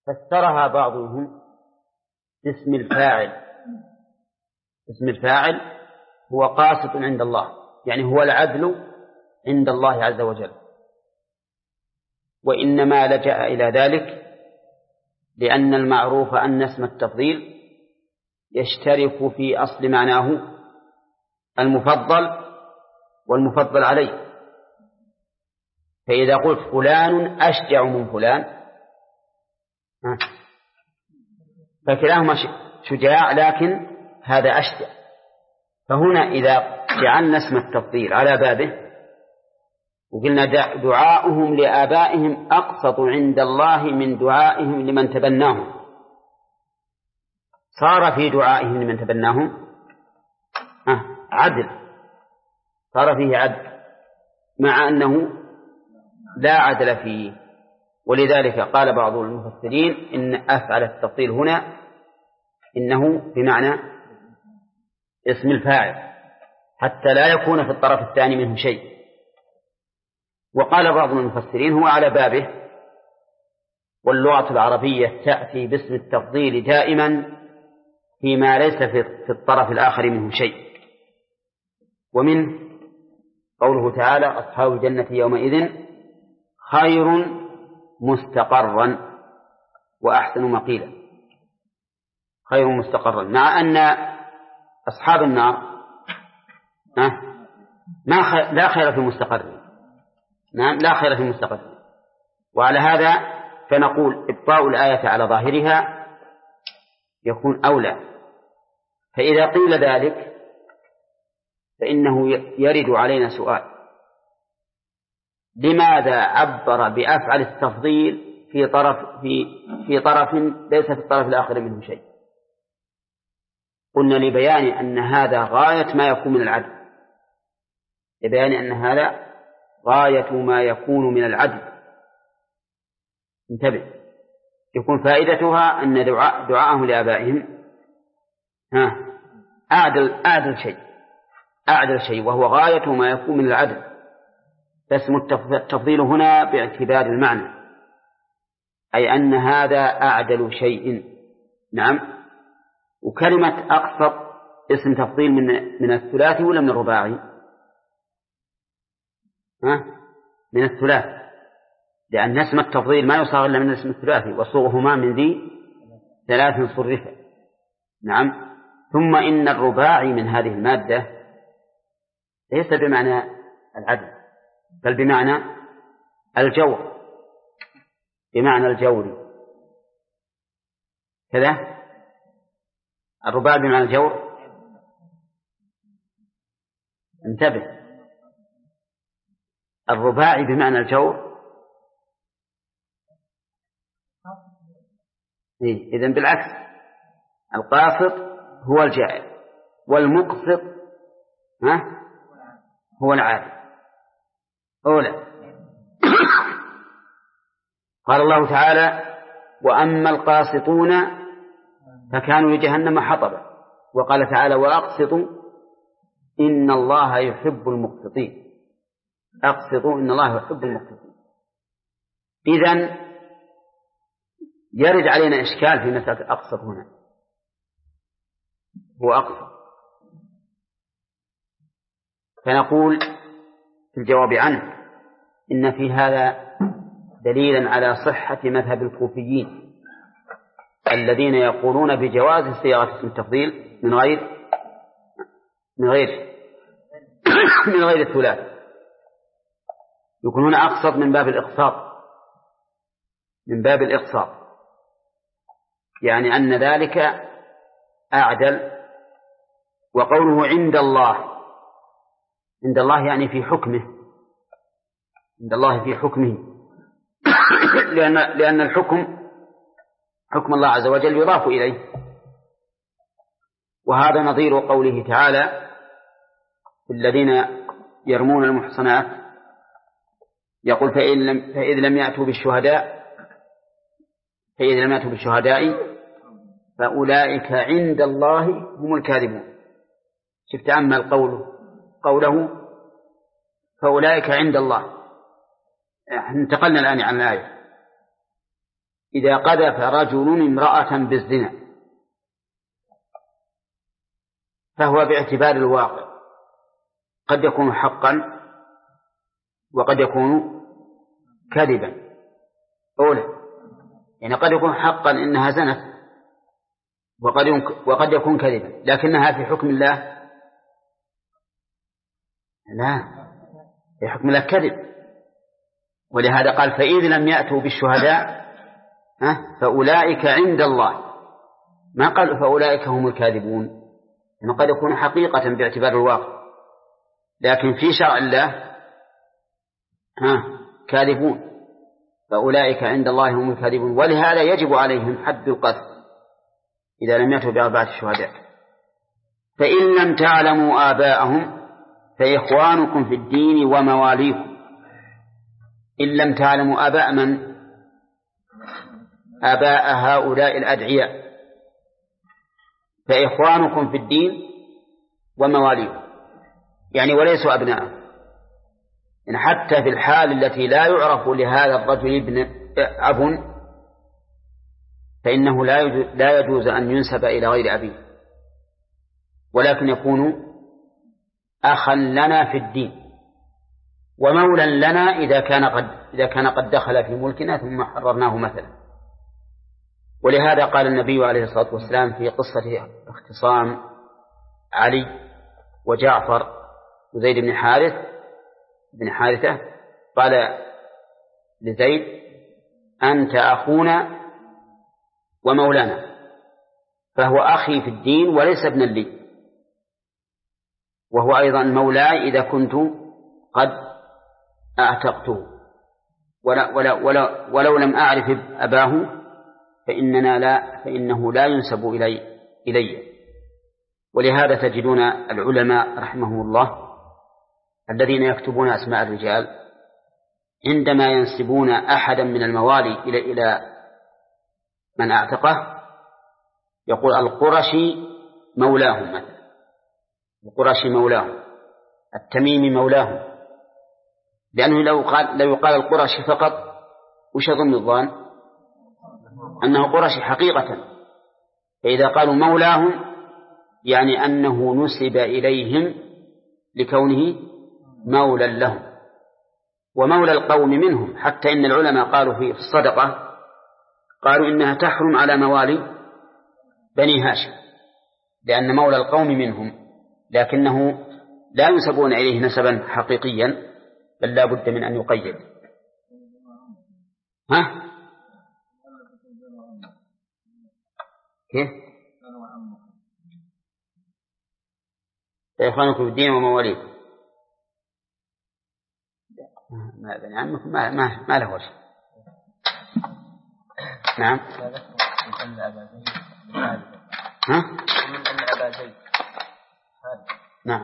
فسرها بعضهم باسم الفاعل. اسم الفاعل هو قاسط عند الله، يعني هو العدل عند الله عز وجل، وإنما لجأ إلى ذلك لأن المعروف أن اسم التفضيل يشترك في أصل معناه المفضل والمفضل عليه. فإذا قلت فلان أشجع من فلان فكلاهما شجاع، لكن هذا أشجع. فهنا إذا جعلنا اسم التفضيل على بابه وقلنا دعاؤهم لآبائهم أقسط عند الله من دعائهم لمن تبناهم، صار في دعائهم لمن تبناهم عدل، صار فيه عدل مع أنه لا عدل فيه. ولذلك قال بعض المفسرين إن أفعل التفضيل هنا إنه بمعنى اسم الفاعل حتى لا يكون في الطرف الثاني منه شيء. وقال بعض المفسرين هو على بابه، واللغة العربية تأتي باسم التفضيل دائما فيما ليس في الطرف الآخر منه شيء. ومنه قوله تعالى أصحاب الجنة يومئذ خير مستقرا وأحسن مقيلا. خير مستقرا، مع أن أصحاب النار لا خير في مستقر، لا خير في مستقر. وعلى هذا فنقول إبقاء الآية على ظاهرها يكون أولى. فإذا قيل ذلك فإنه يرد علينا سؤال: لماذا عبر بأفعل التفضيل في طرف ليس في الطرف الآخر منه شيء؟ قلنا لبيان أن هذا غاية ما يكون من العدل، لبيان أن هذا غاية ما يكون من العدل. انتبه، يكون فائدتها أن دعاءهم لآبائهم أعدل شيء، وهو غاية ما يكون من العدل. فاسم التفضيل هنا باعتبار المعنى، أي أن هذا أعدل شيء. نعم. وكلمة أقسط اسم تفضيل من الثلاثي ولا من الرباعي؟ من الثلاث، لأن اسم التفضيل ما يصاغ إلا من اسم الثلاثي، وصوغهما من ذي ثلاث صرفة. نعم. ثم إن الرباعي من هذه المادة ليس بمعنى العدل، بل بمعنى الجور، بمعنى الجور كذا. الرباعي بمعنى الجور. انتبه، الرباعي بمعنى الجور. إذن بالعكس، القاسط هو الجائر، والمقسط هو العادل. أولى. قال الله تعالى: وأما القاسطون فكانوا لجهنم حطبا. وقال تعالى: وأقسطوا إن الله يحب المقسطين. أقسطوا إن الله يحب المقسطين. إذن يرد علينا إشكال في مسألة أقسط هنا. هو أقسط، فنقول في الجواب عنه إن في هذا دليلا على صحة مذهب الكوفيين الذين يقولون بجواز صياغة اسم التفضيل من غير الثلاث. يكونون أقسط من باب الإقساط، يعني أن ذلك أعدل. وقوله عند الله يعني في حكمه، عند الله في حكمه، لأن حكم الله عز وجل يضاف إليه. وهذا نظير قوله تعالى: الذين يرمون المحصنات يقول فإذ لم يأتوا بالشهداء فأولئك عند الله هم الكاذبون. شفت أمل قوله فأولئك عند الله. انتقلنا الآن عن الآية. إذا قذف رجل امرأة بالزنا فهو باعتبار الواقع قد يكون حقا وقد يكون كذبا. أولا يعني قد يكون حقا إنها زنت وقد يكون كذبا، لكنها في حكم الله لا، في حكم الله كذب. ولهذا قال فإذ لم يأتوا بالشهداء فأولئك عند الله، ما قال فأولئك هم الكاذبون، يعني قد يكون حقيقة باعتبار الواقع، لكن في شرع الله كاذبون، فأولئك عند الله هم الكاذبون. ولهذا يجب عليهم حد القذف إذا لم يأتوا بأربعة شهداء. فإن لم تعلموا آباءهم فإخوانكم في الدين ومواليكم. إن لم تعلموا آباء من؟ آباء هؤلاء الأدعياء، فإخوانكم في الدين ومواليكم، يعني وليسوا أبناء. يعني حتى في الحال التي لا يعرف لهذا الرجل أب فإنه لا يجوز أن ينسب إلى غير أبيه، ولكن يكون أخا لنا في الدين ومولا لنا إذا كان قد دخل في ملكنا ثم حررناه مثلا. ولهذا قال النبي عليه الصلاة والسلام في قصة اختصام علي وجعفر وزيد بن حارثة قال لزيد أنت أخونا ومولانا، فهو أخي في الدين وليس ابنا لي، وهو أيضا مولاي إذا كنت قد أعتقته، ولو لم أعرف أباه فإنه لا ينسب إلي. ولهذا تجدون العلماء رحمهم الله الذين يكتبون أسماء الرجال عندما ينسبون أحدا من الموالي إلى من أعتقه يقول القرشي مولاهم مثلا، القرشي مولاهم، التميمي مولاهم، لأنه لو يقال القرشي فقط وش يظن الظان؟ أنه قرشي حقيقة. فإذا قالوا مولاهم يعني أنه نسب إليهم لكونه مولا لهم ومولى القوم منهم. حتى إن العلماء قالوا في الصدقة قالوا إنها تحرم على موالي بني هاشم لأن مولى القوم منهم، لكنه لا ينسبون إليه نسبا حقيقيا بل لا بد من أن يقيد. كيف؟ إخوانكم في الدين ومواليكم، ما بني عمكم ما له وجه. نعم. نعم.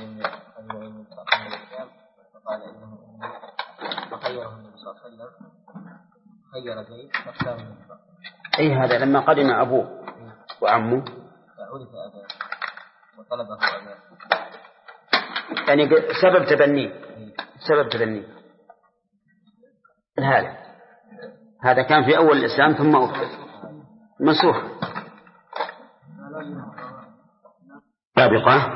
فقال إنه فخيره النبي صلى الله عليه وسلم خير زيد فاختار النبي. أي هذا لما قدم أبوه وعمه فعرف أباه وطلبه أباه، يعني سبب تبنيه هذا كان في أول الإسلام ثم أخذ منسوخ سابقة.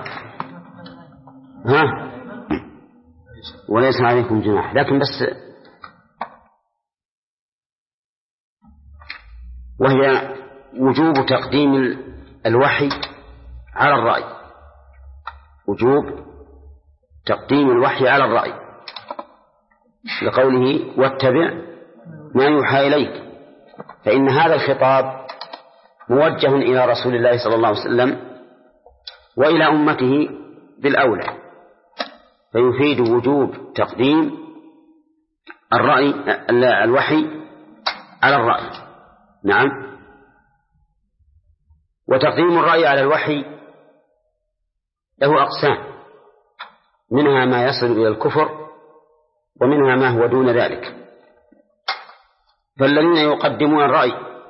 وليس عليكم جناح، لكن بس وهي وجوب تقديم الوحي على الرأي، وجوب تقديم الوحي على الرأي لقوله واتبع ما يوحى إليك، فإن هذا الخطاب موجه إلى رسول الله صلى الله عليه وسلم وإلى أمته بالأولى، فيفيد وجوب تقديم الوحي على الرأي. نعم. وتقديم الرأي على الوحي له أقسام، منها ما يصل إلى الكفر ومنها ما هو دون ذلك. فالذين يقدمون الرأي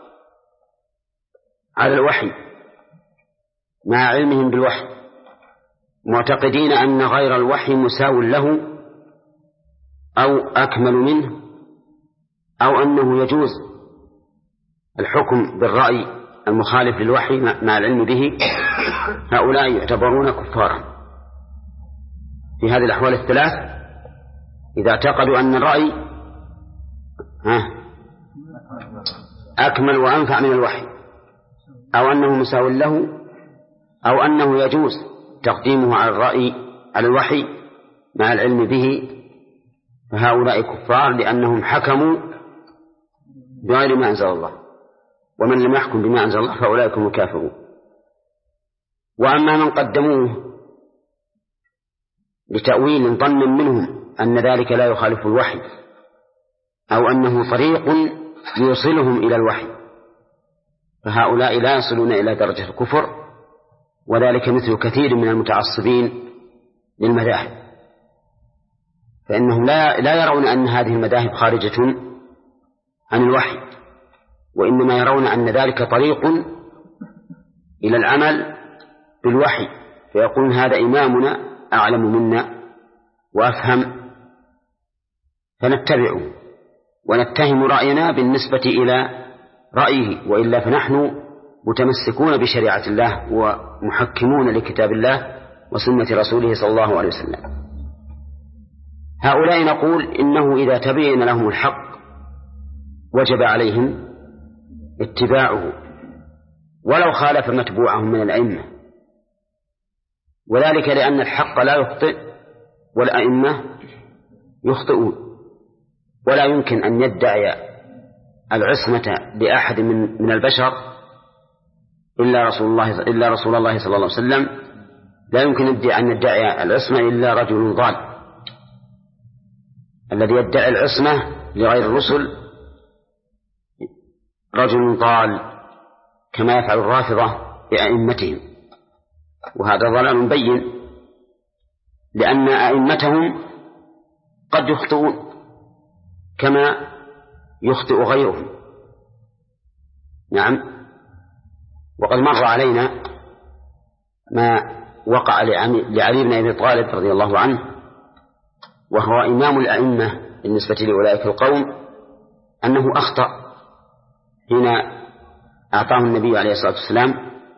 على الوحي مع علمهم بالوحي معتقدين أن غير الوحي مساو له أو أكمل منه أو أنه يجوز الحكم بالرأي المخالف للوحي مع العلم به، هؤلاء يعتبرون كفارا في هذه الأحوال الثلاث. إذا اعتقدوا أن الرأي أكمل وأنفع من الوحي، أو أنه مساو له، أو أنه يجوز تقديمه على الرأي على الوحي مع العلم به، فهؤلاء كفار لأنهم حكموا بغير ما أنزل الله، ومن لم يحكم بما أنزل الله فأولئك هم الكافرون. وأما من قدموه لتأويل ظن منهم أن ذلك لا يخالف الوحي، أو أنه طريق يوصلهم إلى الوحي، فهؤلاء لا يصلون إلى درجة الكفر، وذلك مثل كثير من المتعصبين للمذاهب، فإنهم لا يرون أن هذه المذاهب خارجة عن الوحي، وإنما يرون أن ذلك طريق إلى العمل بالوحي، فيقولون هذا إمامنا أعلم منا وأفهم فنتبعه ونتهم رأينا بالنسبة إلى رأيه، وإلا فنحن متمسكون بشريعة الله ومحكمون لكتاب الله وسنة رسوله صلى الله عليه وسلم. هؤلاء نقول إنه إذا تبين لهم الحق وجب عليهم اتباعه ولو خالف متبوعهم من الأئمة، وذلك لأن الحق لا يخطئ والأئمة يخطئون، ولا يمكن أن يدعي العصمة لأحد من البشر إلا رسول الله صلى الله عليه وسلم. لا يمكن أن يدعي العصمة إلا رجل ضال. الذي يدعي العصمة لغير الرسل رجل ضال، كما يفعل الرافضة بأئمتهم، وهذا ضلال مبين، لأن أئمتهم قد يخطئون كما يخطئ غيرهم. نعم. وقد مر علينا ما وقع لعلي بن أبي طالب رضي الله عنه، وهو إمام الأئمة بالنسبة لأولئك القوم، أنه أخطأ حين أعطاه النبي عليه الصلاة والسلام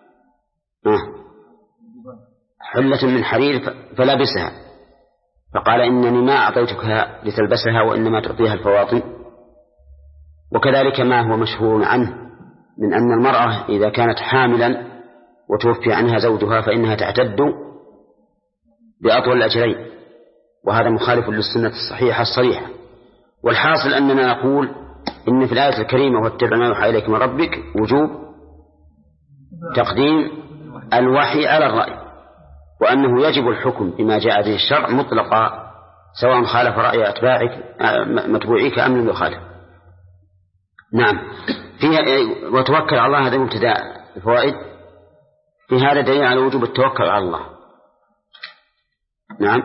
حلة من حرير فلبسها، فقال إنني ما أعطيتكها لتلبسها وإنما تعطيها الفواطم. وكذلك ما هو مشهور عنه من أن المرأة إذا كانت حاملا وتوفي عنها زوجها فإنها تعتد بأطول الأجلين، وهذا مخالف للسنة الصحيحة الصريحة. والحاصل أننا نقول إن في الآية الكريمة واتبع ما يوحى إليك من ربك وجوب تقديم الوحي على الرأي، وأنه يجب الحكم بما جاء به الشرع مطلقا سواء خالف رأي أتباعك متبوعيك أم لم يخالف. نعم. وتوكل على الله، هذا مبتدأ الفوائد. في هذا دليل على وجوب التوكل على الله. نعم.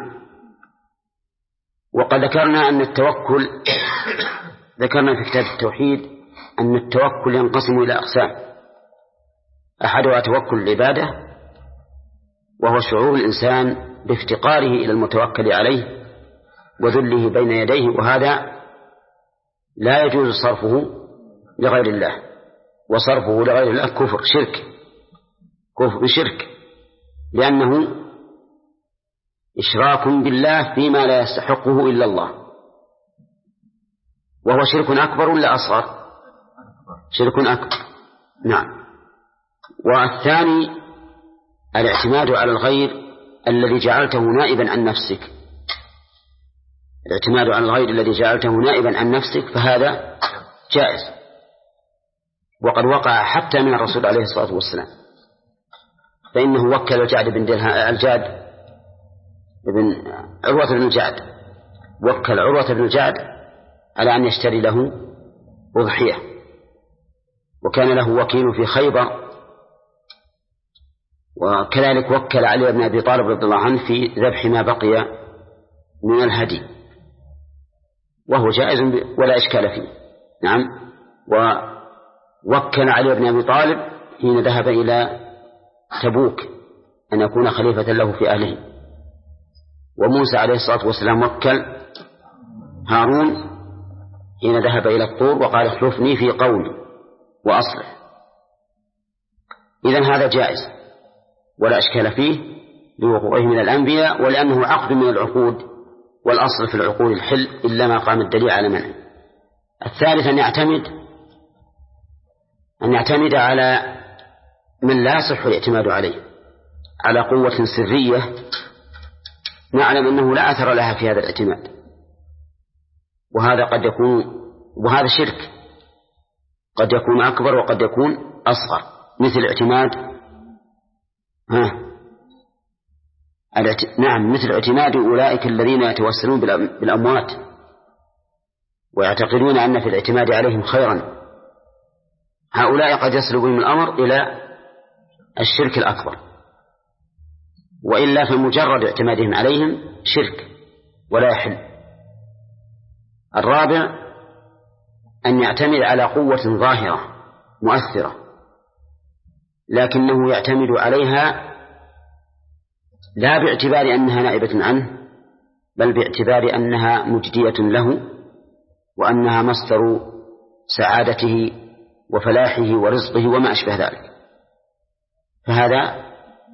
وقد ذكرنا أن التوكل ذكرنا في كتاب التوحيد أن التوكل ينقسم إلى أقسام. أحدها توكل العبادة، وهو شعور الإنسان بافتقاره إلى المتوكل عليه وذله بين يديه، وهذا لا يجوز صرفه لغير الله، وصرفه لغير الله كفر شرك، لأنه إشراك بالله فيما لا يستحقه إلا الله، وهو شرك أكبر ولا أصغر؟ شرك أكبر. نعم. والثاني الاعتماد على الغير الذي جعلته نائبا عن نفسك، الاعتماد على الغير الذي جعلته نائبا عن نفسك، فهذا جائز، وقد وقع حتى من الرسول عليه الصلاة والسلام، فإنه وكل الجعد بن عروة بن الجعد، وكل عروة بن الجعد على أن يشتري له أضحية، وكان له وكيل في خيبر، وكذلك وكل علي بن أبي طالب رضي الله عنه في ذبح ما بقي من الهدي، وهو جائز ولا إشكال فيه. نعم. ووكل علي بن أبي طالب حين ذهب إلى تبوك أن يكون خليفة له في أهله، وموسى عليه الصلاة والسلام وكل هارون حين ذهب إلى الطور وقال اخلفني في قومي، وأصلح. إذن هذا جائز ولا أشكال فيه لوقوعه من الأنبياء، ولأنه عقد من العقود، والأصل في العقود الحل إلا ما قام الدليل على منعه. الثالث أن يعتمد على من لا يصح الاعتماد عليه، على قوة سرية نعلم أنه لا أثر لها في هذا الاعتماد، وهذا قد يكون، وهذا شرك قد يكون أكبر وقد يكون أصغر، مثل اعتماد مثل اعتماد أولئك الذين يتوسلون بالأموات ويعتقدون أن في الاعتماد عليهم خيرا، هؤلاء قد يصل بهم الأمر إلى الشرك الأكبر، وإلا فمجرد اعتمادهم عليهم شرك ولا يحل. الرابع أن يعتمد على قوة ظاهرة مؤثرة، لكنه يعتمد عليها لا باعتبار أنها نائبة عنه، بل باعتبار أنها مجدية له، وأنها مصدر سعادته وفلاحه ورزقه وما أشبه ذلك، فهذا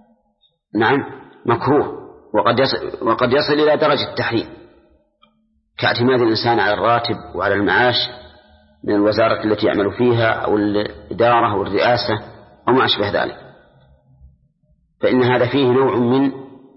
مكروه وقد يصل إلى درجة التحريم، كاعتماد الإنسان على الراتب وعلى المعاش من الوزارة التي يعمل فيها أو الإدارة أو الرئاسة أو ما أشبه ذلك، فإن هذا فيه نوع من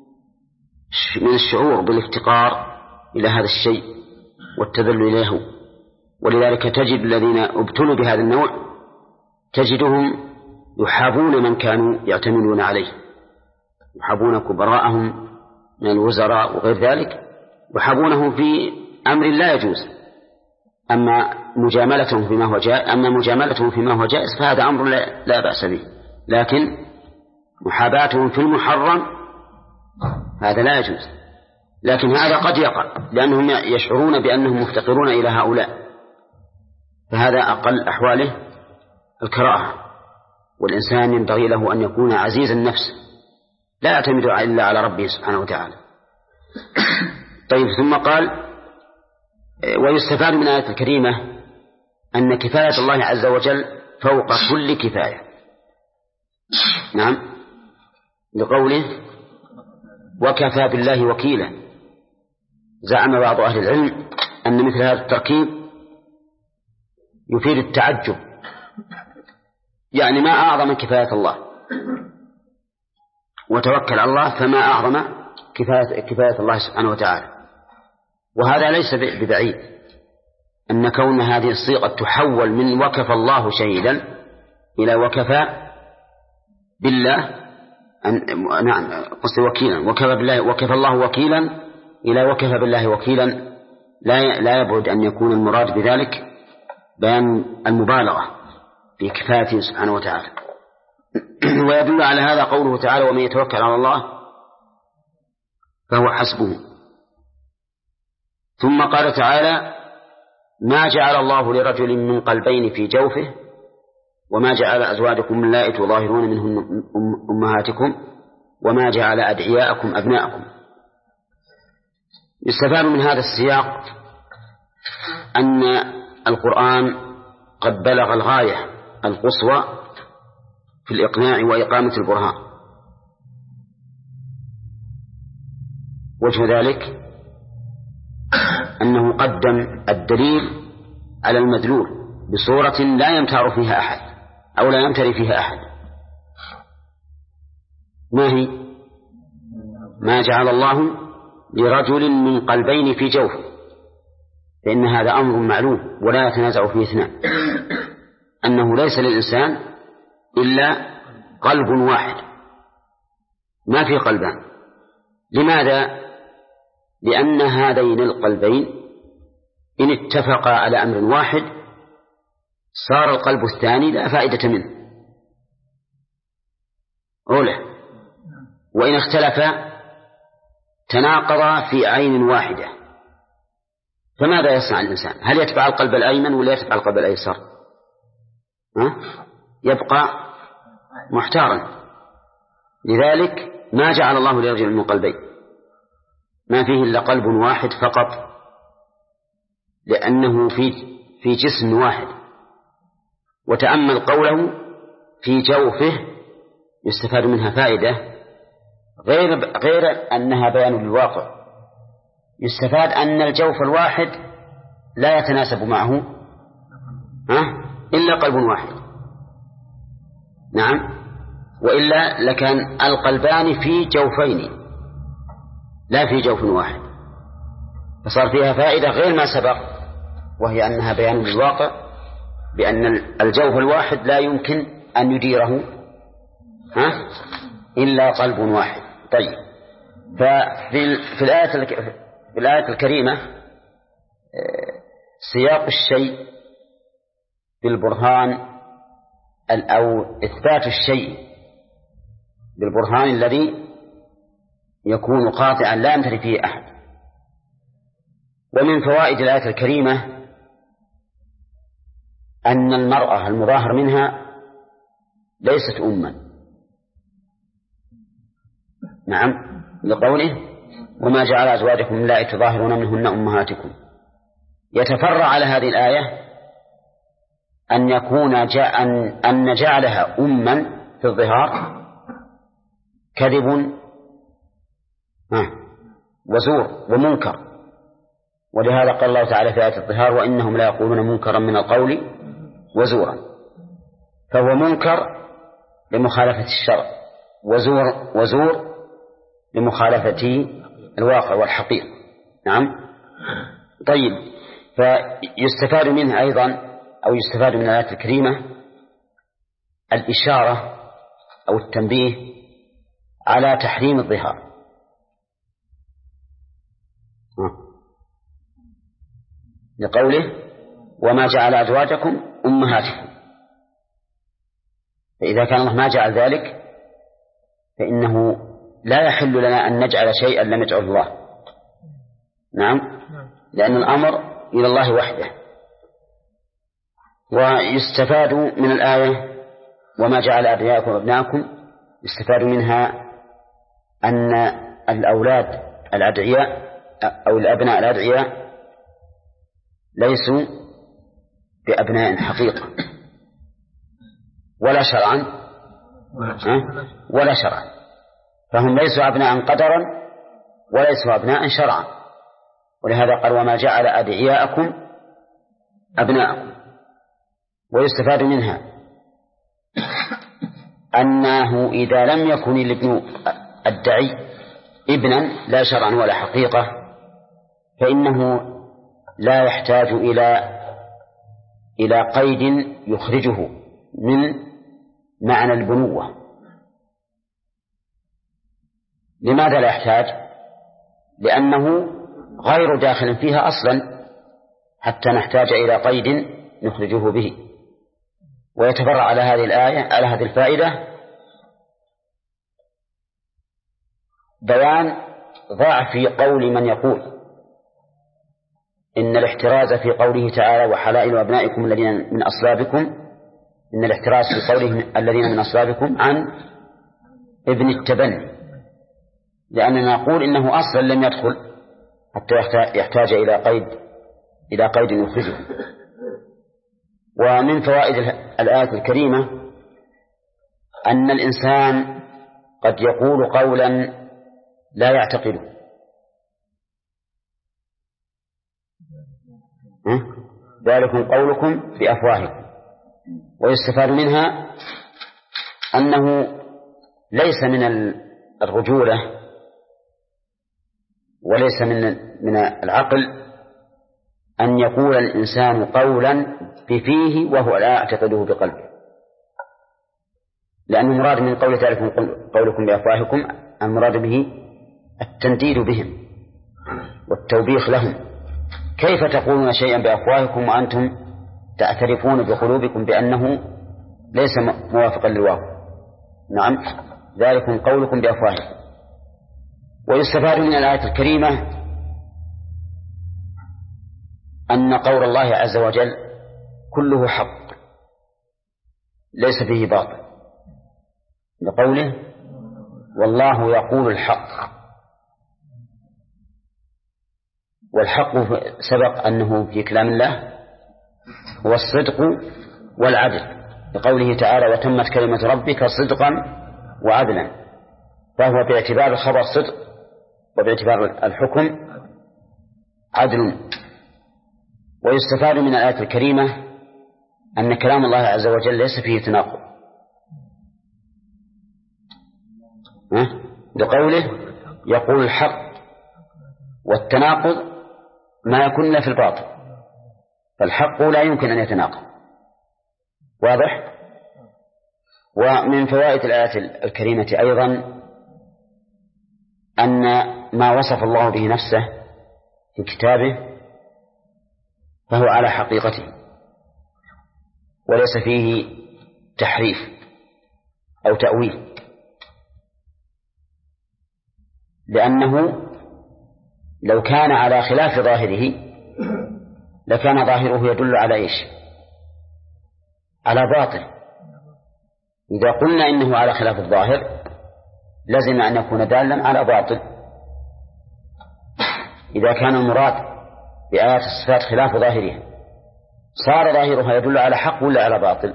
الشعور بالافتقار إلى هذا الشيء والتذلل له. ولذلك تجد الذين ابتلوا بهذا النوع تجدهم يحابون من كانوا يعتمدون عليه، يحابون كبراءهم من الوزراء وغير ذلك، يحابونهم في أمر لا يجوز. أما مجاملتهم فيما هو جائز فهذا أمر لا بأس به، لكن محاباتهم في المحرم هذا لا يجوز. لكن هذا قد يقع لأنهم يشعرون بأنهم مفتقرون إلى هؤلاء، فهذا أقل أحواله الكراهة. والإنسان ينبغي له أن يكون عزيز النفس لا يعتمد إلا على ربه سبحانه وتعالى. طيب، ثم قال: ويستفاد من الآية الكريمة أن كفاية الله عز وجل فوق كل كفاية. لقوله: وكفى بالله وكيلا. زعم بعض أهل العلم أن مثل هذا التركيب يفيد التعجب، يعني ما أعظم كفاية الله، وتوكل على الله فما أعظم كفاية الله سبحانه وتعالى. وهذا ليس ببعيد أن كون هذه الصيغة تحول من وكفى الله شهيدا إلى وكفى بالله وكيلا، وكفى الله وكيلا إلى وكفى بالله وكيلا، لا يبعد أن يكون المراد بذلك بيان المبالغة في كفايته سبحانه وتعالى. ويدل على هذا قوله تعالى: ومن يتوكل على الله فهو حسبه. ثم قال تعالى: ما جعل الله لرجل من قلبين في جوفه وما جعل أزواجكم اللائي تظاهرون منهن أمهاتكم وما جعل أدعياءكم أبناءكم. يستفاد من هذا السياق أن القرآن قد بلغ الغاية القصوى في الإقناع وإقامة البرهان. وجه ذلك أنه قدم الدليل على المدلول بصورة لا يمتار فيها أحد أو لا يمتري فيها أحد. ما هي؟ ما جعل الله لرجل من قلبين في جوفه، فإن هذا أمر معلوم ولا يتنازع فيه اثنان، أنه ليس للإنسان إلا قلب واحد، ما في قلبان. لماذا؟ لأن هذين القلبين إن اتفقا على أمر واحد صار القلب الثاني لا فائدة منه وإن اختلفا تناقضا في عين واحدة. فماذا يصنع الإنسان؟ هل يتبع القلب الأيمن ولا يتبع القلب الأيسر؟ يبقى محتارا. لذلك ما جعل الله لرجل من قلبين، ما فيه إلا قلب واحد فقط، لأنه في جسم واحد، وتأمل قوله في جوفه يستفاد منها فائدة غير أنها بيان للواقع. يستفاد أن الجوف الواحد لا يتناسب معه إلا قلب واحد. نعم، وإلا لكان القلبان في جوفين لا في جوف واحد، فصار فيها فائدة غير ما سبق، وهي أنها بيان للواقع بأن الجوف الواحد لا يمكن أن يديره إلا قلب واحد. طيب، ففي الآية الكريمة سياق الشيء بالبرهان أو إثبات الشيء بالبرهان الذي يكون قاطعا لا يمتري فيه أحد. ومن فوائد الآية الكريمة أن المرأة المظاهر منها ليست أما. نعم، لقوله وما جعل أزواجكم اللائي تظاهرون منهن أمهاتكم. يتفرع على هذه الآية أن يكون أن جعلها أما في الظهار كذب وزور ومنكر، ولهذا قال الله تعالى في آية الظهار وإنهم لا يقولون منكرا من القول وزورا، فهو منكر لمخالفة الشرع، وزور لمخالفة الواقع والحقيقة. نعم. طيب، فيستفاد منها أيضا أو يستفاد من الآية الكريمة الإشارة أو التنبيه على تحريم الظهار. لقوله وما جعل أزواجكم أمهاتكم، فإذا كان الله ما جعل ذلك فإنه لا يحل لنا أن نجعل شيئا لم يجعل الله. نعم، لأن الأمر إلى الله وحده. ويستفاد من الآية وما جعل أبناءكم وأبناءكم، يستفاد منها أن الأولاد الأدعياء أو الأبناء الأدعياء ليسوا بأبناء حقيقة ولا شرعا ولا شرعا، فهم ليسوا أبناء قدرا وليسوا أبناء شرعا. ولهذا قال وما جعل أدعياءكم أبناءكم. ويستفاد منها أنه إذا لم يكن الابن الدعي ابنا لا شرعا ولا حقيقة فإنه لا يحتاج إلى قيد يخرجه من معنى البنوة. لماذا لا يحتاج؟ لأنه غير داخل فيها أصلا حتى نحتاج إلى قيد نخرجه به. ويتفرع على هذه الآية على هذه الفائدة بيان ضعف قول من يقول إن الاحتراز في قوله تعالى وحلائل أبنائكم الذين من أصلابكم، إن الاحتراز في قوله الذين من أصلابكم عن ابن التبني، لأننا نقول إنه أصلا لم يدخل حتى يحتاج إلى قيد يخرجه. ومن فوائد الآية الكريمة أن الإنسان قد يقول قولا لا يعتقده، ذلكم قولكم بأفواهكم. ويستفاد منها أنه ليس من الرجولة وليس من العقل أن يقول الإنسان قولا بفيه وهو لا يعتقده بقلبه، لأن المراد من قول ذلكم قولكم بأفواهكم المراد به التنديد بهم والتوبيخ لهم. كيف تقولون شيئا بأفواهكم وأنتم تعترفون بقلوبكم بأنه ليس موافقا للواقع؟ نعم، ذلكم قولكم بأفواهكم. ويستفاد من الآية الكريمة أن قول الله عز وجل كله حق ليس فيه باطل، لقوله والله يقول الحق. والحق سبق أنه في كلام الله هو الصدق والعدل، لقوله تعالى وتمت كلمة ربك صدقا وعدلا، فهو باعتبار الخبر صدق وباعتبار الحكم عدل. ويستفاد من الآية الكريمة أن كلام الله عز وجل ليس فيه تناقض، لقوله يقول الحق، والتناقض ما يكون إلا في الباطل، فالحق لا يمكن أن يتناقض. واضح؟ ومن فوائد الآية الكريمة أيضا أن ما وصف الله به نفسه في كتابه فهو على حقيقته وليس فيه تحريف أو تأويل، لأنه لو كان على خلاف ظاهره لكان ظاهره يدل على إيش؟ على باطل. إذا قلنا إنه على خلاف الظاهر لازم أن يكون دالا على باطل. إذا كان المراد بآيات الصفات خلاف ظاهرها صار ظاهرها يدل على حق ولا على باطل؟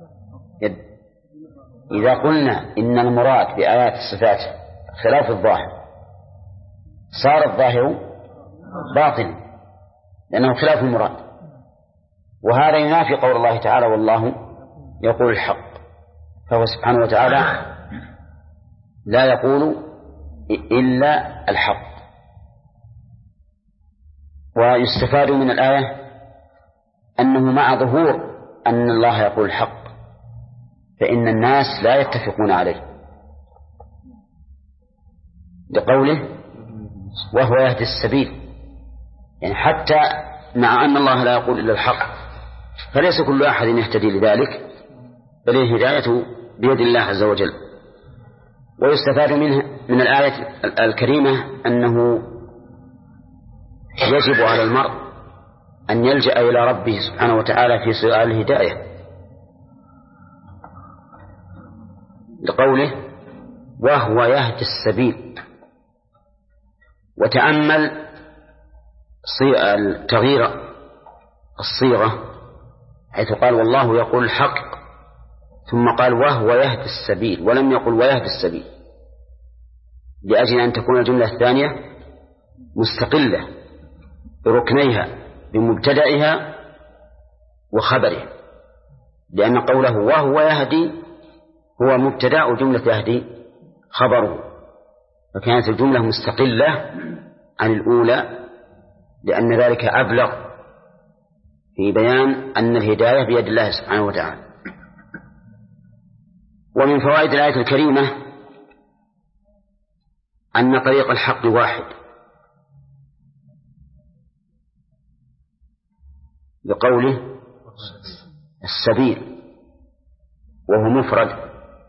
إذا قلنا إن المراد بآيات الصفات خلاف الظاهر صار الظاهر باطل لأنه خلاف المراد، وهذا ينافي قول الله تعالى والله يقول الحق، فهو سبحانه وتعالى لا يقول إلا الحق. ويستفاد من الآية أنه مع ظهور أن الله يقول الحق فإن الناس لا يتفقون عليه، لقوله وهو يهدي السبيل، يعني حتى مع أن الله لا يقول إلا الحق فليس كل أحد يهتدي لذلك، بل الهداية بيد الله عز وجل. ويستفاد من الآية الكريمة أنه يجب على المرء أن يلجأ إلى ربه سبحانه وتعالى في سؤال الهداية، لقوله وهو يهدي السبيل. وتأمل تغيير الصيغة حيث قال والله يقول الحق ثم قال وهو يهدي السبيل ولم يقل ويهدي السبيل، لأجل أن تكون الجملة الثانية مستقلة بركنيها بمبتدئها وخبره، لأن قوله وهو يهدي هو مبتدأ جملة يهدي خبره، فكانت الجملة مستقلة عن الأولى لأن ذلك أبلغ في بيان أن الهداية بيد الله سبحانه وتعالى. ومن فوائد الآية الكريمة أن طريق الحق واحد، بقوله السبيل وهو مفرد.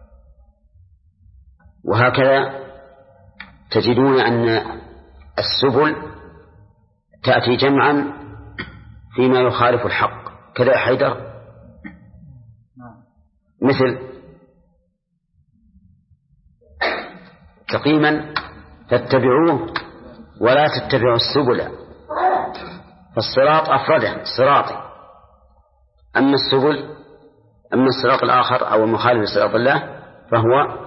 وهكذا تجدون أن السبل تأتي جمعا فيما يخالف الحق، كذا حيدر مثل تقييما فاتبعوه ولا تتبعوا السبل، فالصراط أفرده صراطي، أما السبل أما الصراط الآخر أو المخالف لصراط الله فهو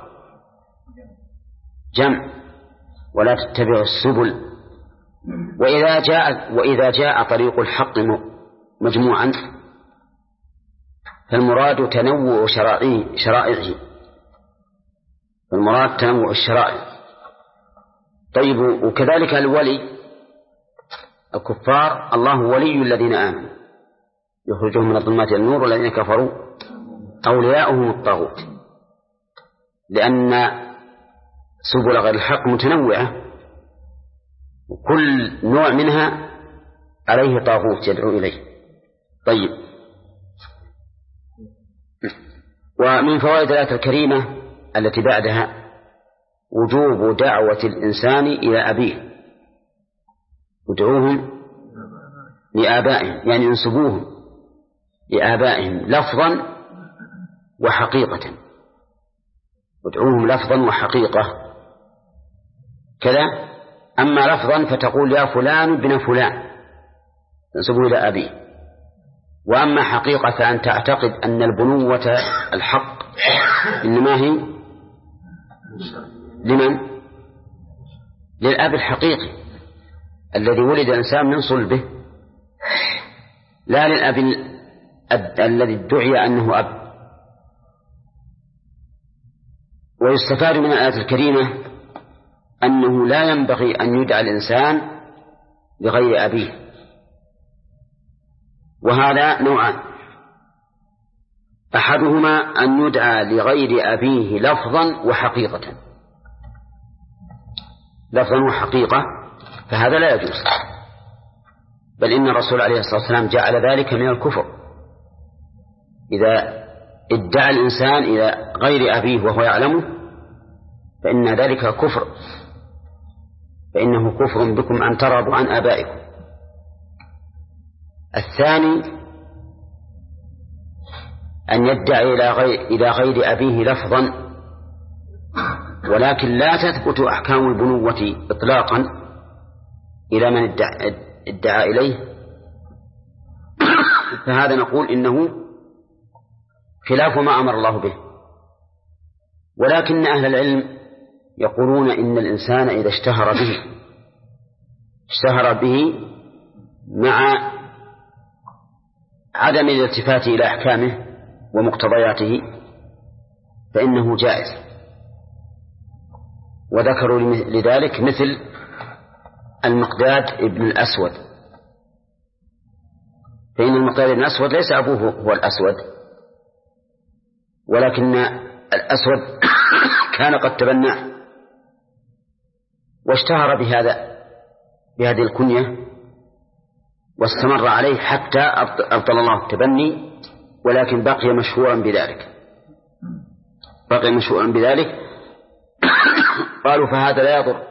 جمع ولا تتبعوا السبل. وإذا جاء طريق الحق مجموعا فالمراد تنوع شرائعه، فالمراد تنوع الشرائع. طيب، وكذلك الولي الكفار الله ولي الذين آمنوا يخرجهم من الظلمات إلى النور، والذين كفروا أولياؤهم الطاغوت، لأن سبل غير الحق متنوعة وكل نوع منها عليه طاغوت يدعو إليه. طيب، ومن فوائد الآية الكريمة التي بعدها وجوب دعوة الإنسان إلى أبيه، ودعوهم لآبائهم يعني ينسبوهم لآبائهم لفظا وحقيقة، ودعوهم لفظا وحقيقة كذا. أما لفظا فتقول يا فلان ابن فلان تنسبه إلى أبيه، وأما حقيقة فأن تعتقد أن البنوة الحق إنما هي لمن؟ للأب الحقيقي الذي ولد الإنسان من صلبه، لا للأب الذي ادعي أنه أب. ويستفاد من الآية الكريمة أنه لا ينبغي أن يدعى الإنسان بغير أبيه، وهذا نوعان: أحدهما أن يدعى لغير أبيه لفظا وحقيقة. لفظا وحقيقة فهذا لا يجوز، بل إن الرسول عليه الصلاة والسلام جعل ذلك من الكفر. إذا ادعى الإنسان إلى غير أبيه وهو يعلمه فإن ذلك كفر، فإنه كفر بكم أن ترضوا عن آبائكم. الثاني أن يدعي إلى غير أبيه لفظا ولكن لا تثبت أحكام البنوة إطلاقا إلى من ادعى إليه، فهذا نقول إنه خلاف ما أمر الله به. ولكن أهل العلم يقولون إن الإنسان إذا اشتهر به مع عدم الالتفات إلى أحكامه ومقتضياته فإنه جائز. وذكروا لذلك مثل المقداد ابن الأسود، فإن المقداد ابن الأسود ليس أبوه هو الأسود، ولكن الأسود كان قد تبناه واشتهر بهذه الكنية واستمر عليه حتى أبطل الله التبني، ولكن بقي مشهورا بذلك. قالوا فهذا لا يضر،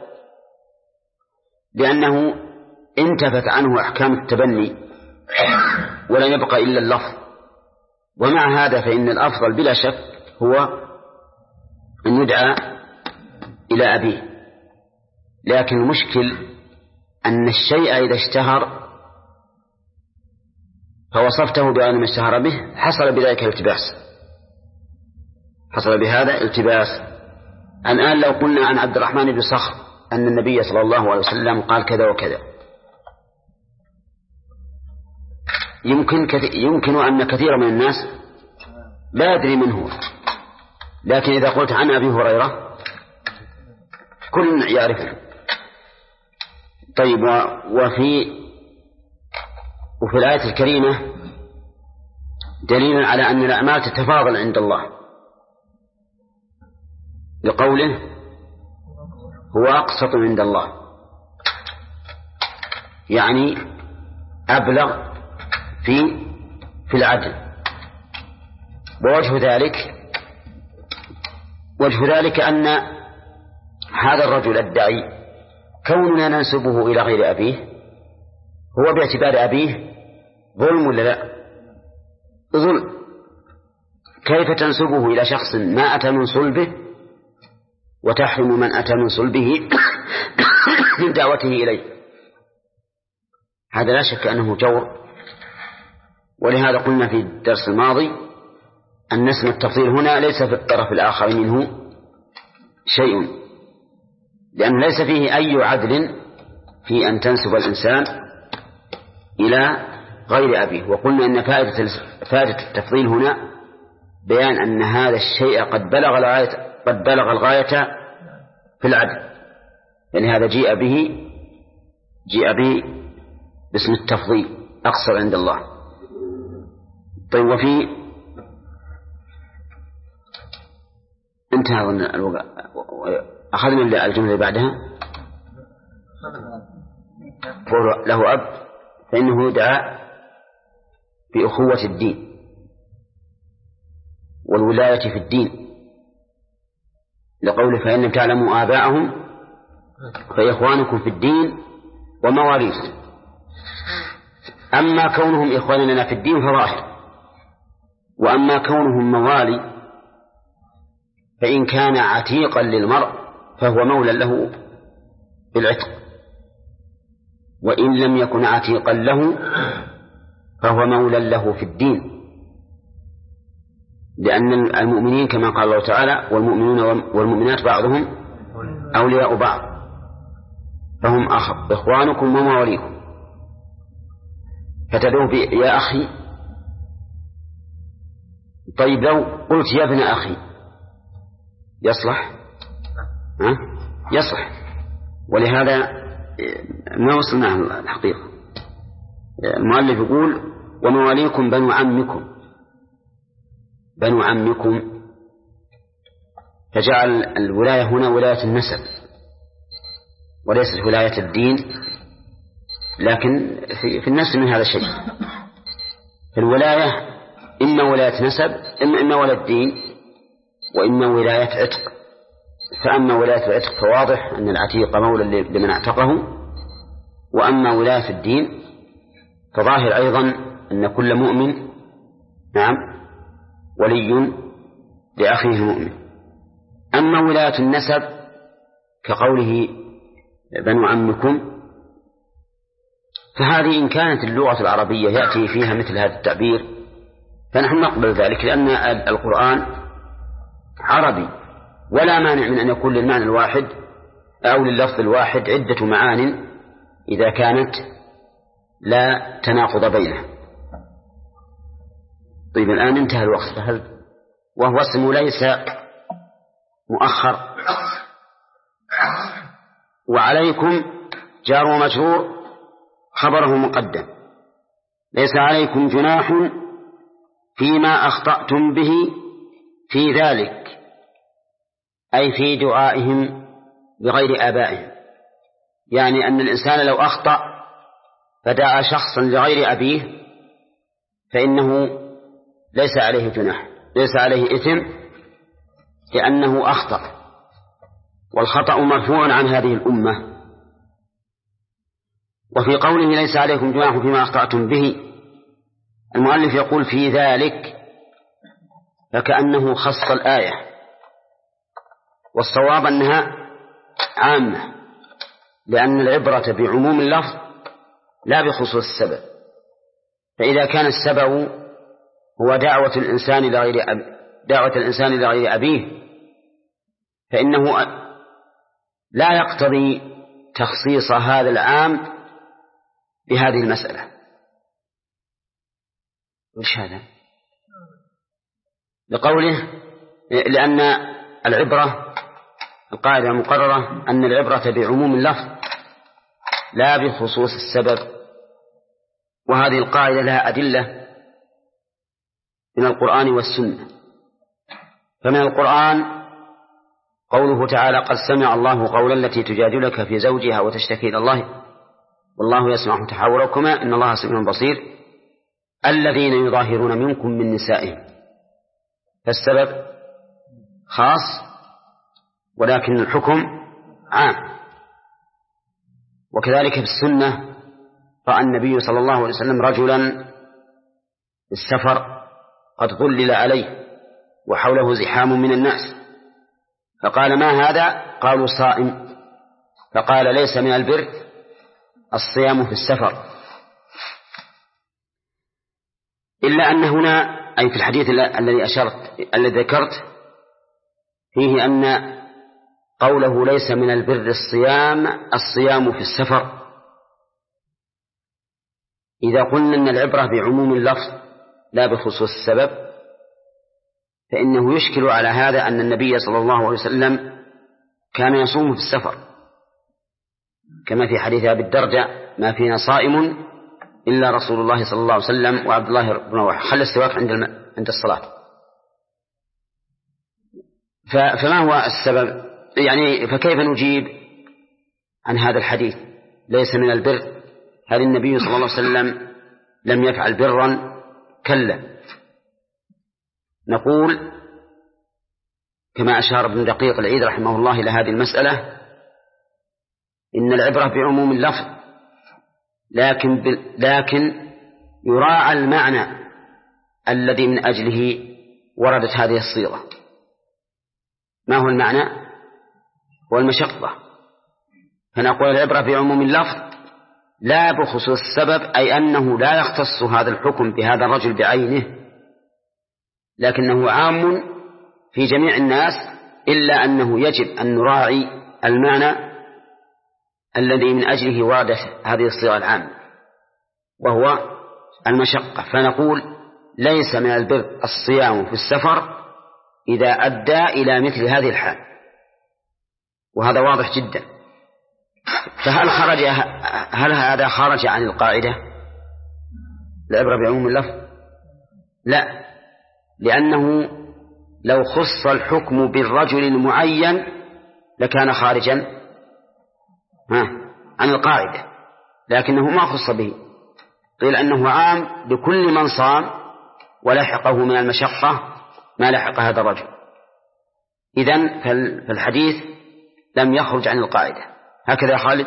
لأنه انتفت عنه أحكام التبني ولم يبقى إلا اللفظ. ومع هذا فإن الأفضل بلا شك هو أن يدعى إلى أبيه. لكن المشكل أن الشيء إذا اشتهر فوصفته بأن ما اشتهر به حصل بذلك التباس. الآن لو قلنا عن عبد الرحمن بن صخر أن النبي صلى الله عليه وسلم قال كذا وكذا، يمكن أن كثير من الناس لا يدري من هو، لكن إذا قلت عن أبي هريرة كل يعرفه. طيب، وفي الآية الكريمة دليل على أن الأعمال تتفاضل عند الله، لقوله هو أقسط عند الله، يعني أبلغ في العدل. ووجه ذلك أن هذا الرجل الداعي كوننا ننسبه إلى غير أبيه هو باعتبار أبيه ظلم ولا لا؟ ظلم. كيف تنسبه إلى شخص ما أتى من صلبه وتحرم من أتى من صلبه من دعوته إليه؟ هذا لا شك أنه جور. ولهذا قلنا في الدرس الماضي أن اسم التفضيل هنا ليس في الطرف الآخر منه شيء، لأن ليس فيه أي عدل في أن تنسب الإنسان إلى غير أبيه. وقلنا أن فائدة التفضيل هنا بيان أن هذا الشيء قد بلغ الغاية في العدل، يعني هذا جيء به باسم التفضيل أقصر عند الله. طيب، وفي انتهى الوقت، أخذنا الجملة اللي بعدها له أب فإنه يدعى بأخوة الدين والولاية في الدين، لقوله فإن لم تعلموا آباءهم فإخوانكم في الدين ومواليكم. أما كونهم إخواننا لنا في الدين فظاهر، وأما كونهم موالي فإن كان عتيقا للمرء فهو مولى له بالعتق، وإن لم يكن عتيقا له فهو مولى له في الدين، لأن المؤمنين كما قال الله تعالى والمؤمنون والمؤمنات بعضهم أولياء بعض، فهم إخوانكم ومواليكم. فتدعو يا أخي. طيب لو قلت يا ابن أخي يصلح؟ يصلح. ولهذا ما وصلنا الحقيقة. المؤلف يقول ومواليكم بنو عمكم، بنو عمكم، فجعل الولاية هنا ولاية النسب وليست ولاية الدين، لكن في النفس من هذا الشيء. الولاية إما ولاية نسب إما ولاية دين وإما ولاية عتق. فأما ولاية العتق فواضح أن العتيق مولى لمن اعتقه، وأما ولاية الدين فظاهر أيضا أن كل مؤمن نعم ولي لأخيه المؤمن. أما ولاية النسب كقوله بنو عمكم، فهذه إن كانت اللغة العربية يأتي فيها مثل هذا التعبير فنحن نقبل ذلك، لأن القرآن عربي، ولا مانع من أن يكون للمعنى الواحد أو لللفظ الواحد عدة معان إذا كانت لا تناقض بينها. طيب الآن انتهى الوقت، وهو اسم ليس مؤخر. وعليكم جار ومجرور خبره مقدم. ليس عليكم جناح فيما أخطأتم به في ذلك، أي في دعائهم بغير آبائهم. يعني أن الإنسان لو أخطأ فدعا شخصا لغير أبيه فإنه ليس عليه جناح، ليس عليه إثم، لأنه أخطأ، والخطأ مرفوع عن هذه الأمة. وفي قوله ليس عليكم جناح فيما أخطأتم به، المؤلف يقول في ذلك فكأنه خص الآية، والصواب أنها عامة، لأن العبرة بعموم اللفظ لا بخصوص السبب. فإذا كان السبب هو دعوة الإنسان لغير أبيه فإنه لا يقتضي تخصيص هذا العام بهذه المسألة. وش هذا؟ لقوله لأن العبرة القاعدة المقررة أن العبرة بعموم اللفظ لا بخصوص السبب، وهذه القاعدة لها أدلة من القرآن والسنة. فمن القرآن قوله تعالى قد سمع الله قولا التي تجادلك في زوجها وتشتكي إلى الله والله يسمع تحاوركما إن الله سميع بصير الذين يظاهرون منكم من نسائهم. فالسبب خاص ولكن الحكم عام. وكذلك في السنة رأى النبي صلى الله عليه وسلم رجلا السفر قد ظلل عليه وحوله زحام من الناس، فقال ما هذا؟ قالوا صائم. فقال ليس من البر الصيام في السفر، إلا أن هنا أي في الحديث الذي ذكرت فيه أن قوله ليس من البر الصيام في السفر. إذا قلنا أن العبرة بعموم اللفظ لا بخصوص السبب فإنه يشكل على هذا أن النبي صلى الله عليه وسلم كان يصوم في السفر، كما في حديث أبي الدرداء ما فينا صائم إلا رسول الله صلى الله عليه وسلم وعبد الله بن رواحة خلى السواك عند الصلاة. فما هو السبب؟ يعني فكيف نجيب عن هذا الحديث ليس من البر؟ هل النبي صلى الله عليه وسلم لم يفعل برا؟ كلا. نقول كما أشار ابن دقيق العيد رحمه الله إلى هذه المسألة إن العبرة بعموم اللفظ، لكن يراعى المعنى الذي من أجله وردت هذه الصيغة. ما هو المعنى؟ هو المشقة. فنقول العبرة بعموم اللفظ لا بخصوص السبب، أي أنه لا يختص هذا الحكم بهذا الرجل بعينه، لكنه عام في جميع الناس، إلا أنه يجب أن نراعي المعنى الذي من أجله وردت هذه الصيغة العامة، وهو المشقة. فنقول ليس من البر الصيام في السفر إذا أدى إلى مثل هذه الحال، وهذا واضح جدا. هل هذا خرج عن القاعدة العبرة بعموم اللفظ؟ لا، لأنه لو خص الحكم بالرجل المعين لكان خارجا عن القاعدة، لكنه ما خص به، قيل أنه عام لكل من صام ولحقه من المشقة ما لحق هذا الرجل. إذن فالحديث لم يخرج عن القاعدة. هكذا خالد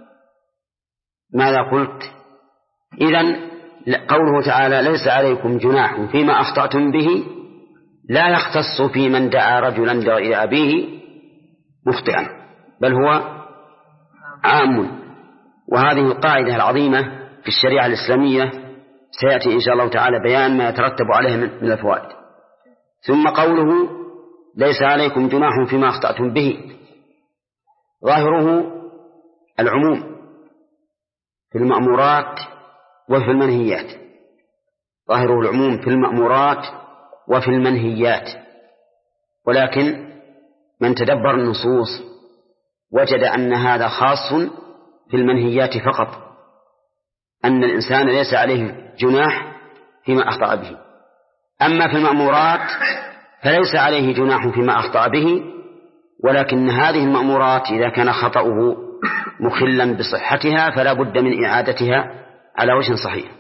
ماذا قلت؟ إذن قوله تعالى ليس عليكم جناح فيما أخطأتم به لا يختص في من دعا رجلا إلى أبيه مخطئا، بل هو عام. وهذه القاعدة العظيمة في الشريعة الإسلامية سيأتي إن شاء الله تعالى بيان ما يترتب عليها من الفوائد. ثم قوله ليس عليكم جناح فيما أخطأتم به، ظاهره العموم في المأمورات وفي المنهيات، ظاهره العموم في المأمورات وفي المنهيات، ولكن من تدبر النصوص وجد أن هذا خاص في المنهيات فقط، أن الإنسان ليس عليه جناح فيما أخطأ به. أما في المأمورات فليس عليه جناح فيما أخطأ به، ولكن هذه المأمورات إذا كان خطأه مخلا بصحتها فلا بد من إعادتها على وجه صحيح.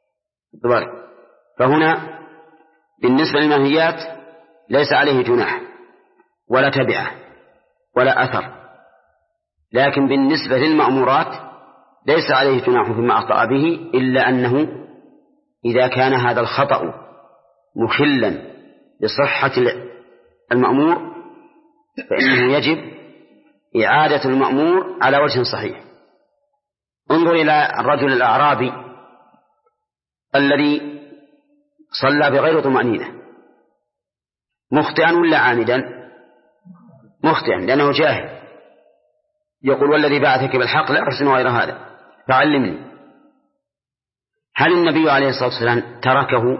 فهنا بالنسبة للمنهيات ليس عليه جناح ولا تبعة ولا أثر، لكن بالنسبة للمأمورات ليس عليه جناح فيما أخطأ به، إلا أنه إذا كان هذا الخطأ مخلا بصحة المأمور فإنه يجب إعادة المأمور على وجه صحيح. انظر إلى الرجل الأعرابي الذي صلى بغير طمأنينة، مخطئا ولا عامدا؟ مخطئا، لأنه جاهل، يقول والذي بعثك بالحق لا أحسن غير هذا فعلمني. هل النبي عليه الصلاة والسلام تركه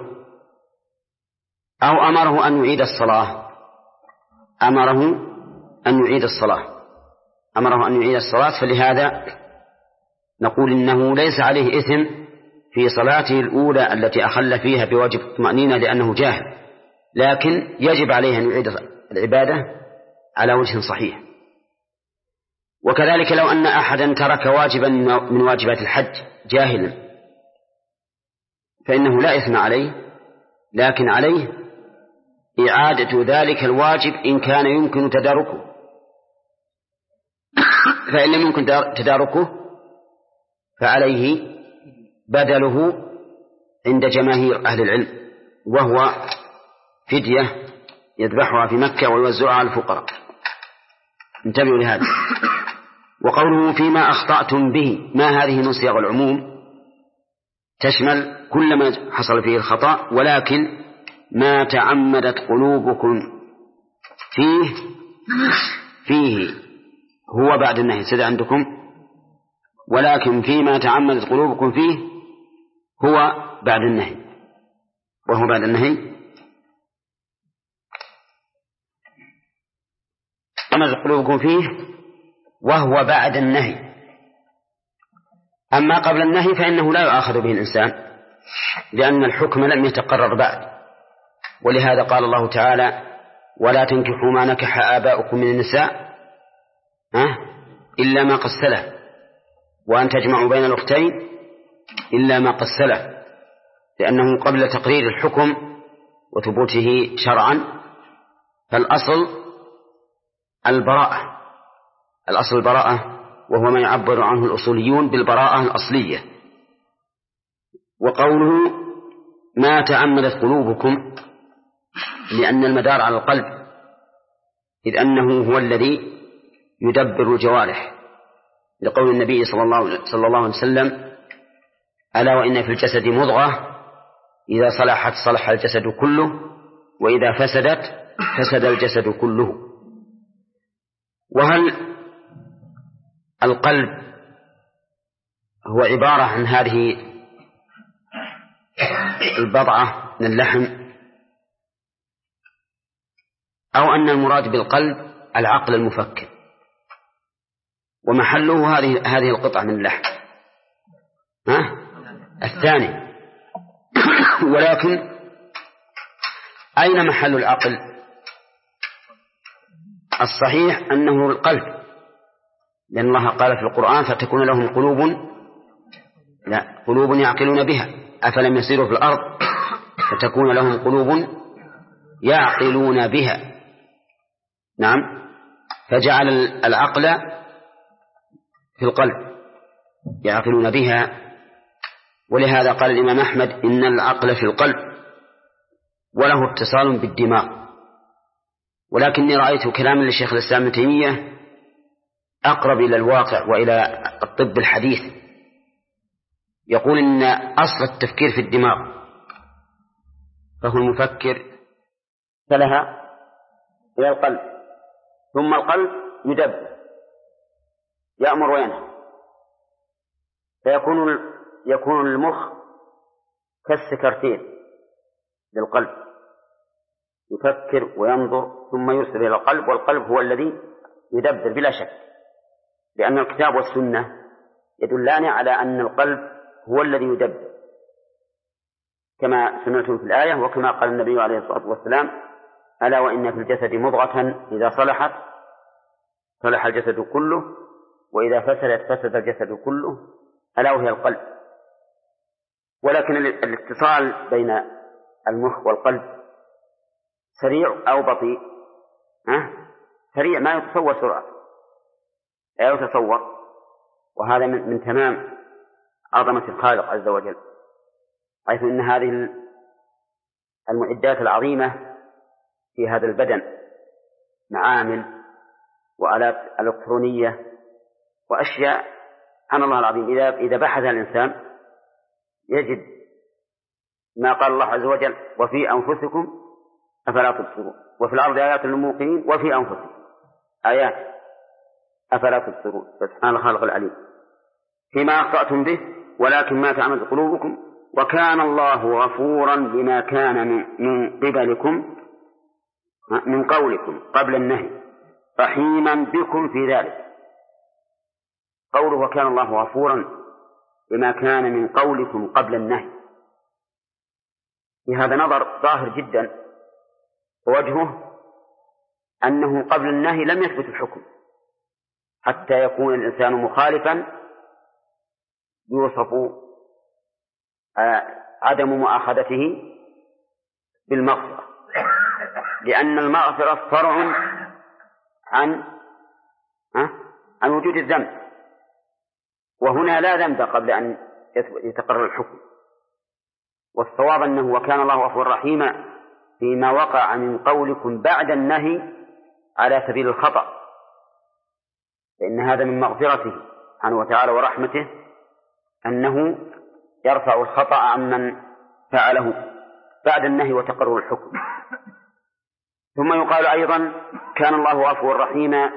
أو أمره أن يعيد الصلاة؟ أمره أن يعيد الصلاة، فلهذا نقول إنه ليس عليه إثم في صلاته الأولى التي أخل فيها بواجب الطمأنينة لأنه جاهل، لكن يجب عليه أن يعيد العبادة على وجه صحيح. وكذلك لو أن أحدا ترك واجبا من واجبات الحج جاهلا فإنه لا إثم عليه، لكن عليه إعادة ذلك الواجب إن كان يمكن تداركه، فإن لم يمكن تداركه فعليه بدله عند جماهير أهل العلم، وهو فدية يذبحها في مكة ويوزعها على الفقراء. انتبهوا لهذا. وقوله فيما أخطأتم به، ما هذه من صيغ العموم تشمل كل ما حصل فيه الخطأ، ولكن ما تعمدت قلوبكم فيه هو بعد النهي سيد عندكم، ولكن فيما تعمدت قلوبكم فيه هو بعد النهي، وهو بعد النهي تعمدت قلوبكم فيه وهو بعد النهي. أما قبل النهي فإنه لا يؤاخذ به الإنسان، لأن الحكم لم يتقرر بعد، ولهذا قال الله تعالى ولا تنكحوا ما نكح آباؤكم من النساء إلا ما قد سلف، وأن تجمعوا بين الأختين إلا ما قد سلف، لأنه قبل تقرير الحكم وثبوته شرعا فالأصل البراءة، وهو ما يعبر عنه الأصوليون بالبراءة الأصلية. وقوله ما تعمدت قلوبكم، لأن المدار على القلب، إذ أنه هو الذي يدبر الجوارح، لقول النبي صلى الله عليه وسلم ألا وإن في الجسد مضغة إذا صلحت صلح الجسد كله وإذا فسدت فسد الجسد كله. وهل القلب هو عبارة عن هذه البضعة من اللحم، أو أن المراد بالقلب العقل المفكر ومحله هذه القطعة من اللحم؟ الثاني. ولكن أين محل العقل؟ الصحيح أنه القلب، لأن الله قال في القرآن فتكون لهم قلوب يعقلون بها أفلم يسيروا في الأرض فتكون لهم قلوب يعقلون بها. نعم، فجعل العقل في القلب يعقلون بها. ولهذا قال الإمام أحمد إن العقل في القلب وله اتصال بالدماغ. ولكني رأيت كلاما للشيخ الإسلام ابن تيمية أقرب إلى الواقع وإلى الطب الحديث، يقول إن أصل التفكير في الدماغ، فهو المفكر فلها إلى القلب، ثم القلب يدبر يأمر وينهى، فيكون المخ كالسكرتير للقلب يفكر وينظر ثم يرسل إلى القلب، والقلب هو الذي يدبر بلا شك، لأن الكتاب والسنة يدلان على أن القلب هو الذي يدبر كما سمعتم في الآية، وكما قال النبي عليه الصلاة والسلام ألا وإن في الجسد مضغة إذا صلحت صلح الجسد كله وإذا فسدت فسد الجسد كله ألا وهي القلب. ولكن الاتصال بين المخ والقلب سريع أو بطيء؟ سريع، ما يتصور سرعة، لا يتصور. وهذا من تمام عظمة الخالق عز وجل، حيث إن هذه المعدات العظيمة في هذا البدن معامل وآلات إلكترونية وأشياء سبحان الله العظيم إذا بحث الإنسان يجد ما قال الله عز وجل وفي أنفسكم أفلا تبصرون، وفي الأرض آيات للموقنين وفي أنفسكم آيات أفلا تبصرون. فسبحان الخالق العليم فيما أخطأتم به ولكن ما تعمد قلوبكم وكان الله غفورا بما كان من قبلكم من قولكم قبل النهي رحيما بكم في ذلك. قوله وكان الله غفورا بما كان من قولكم قبل النهي، في هذا نظر ظاهر جدا، ووجهه أنه قبل النهي لم يثبت الحكم حتى يكون الإنسان مخالفا يوصف عدم مؤاخذته بالمغفرة، لأن المغفرة فرع عن وجود الذنب، وهنا لا ذنب قبل أن يتقرر الحكم. والصواب أنه وكان الله غفورا رحيما فيما وقع من قولكم بعد النهي على سبيل الخطأ، فإن هذا من مغفرته سبحانه وتعالى ورحمته أنه يرفع الخطأ عمن فعله بعد النهي وتقرر الحكم. ثم يقال أيضا كان الله غفورا رحيما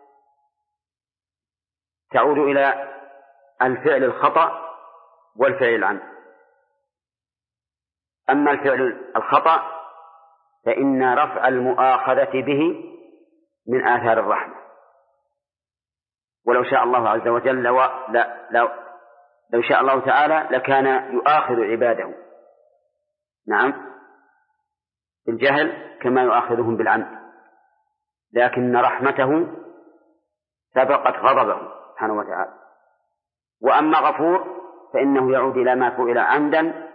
تعود إلى الفعل الخطأ والفعل العمد. أما الفعل الخطأ فإن رفع المؤاخذة به من آثار الرحمة، ولو شاء الله عز وجل لو شاء الله تعالى لكان يؤاخذ عباده نعم بالجهل كما يؤاخذهم بالعمد، لكن رحمته سبقت غضبه سبحانه وتعالى. وأما غفور فإنه يعود إلى ما فعل عمدا،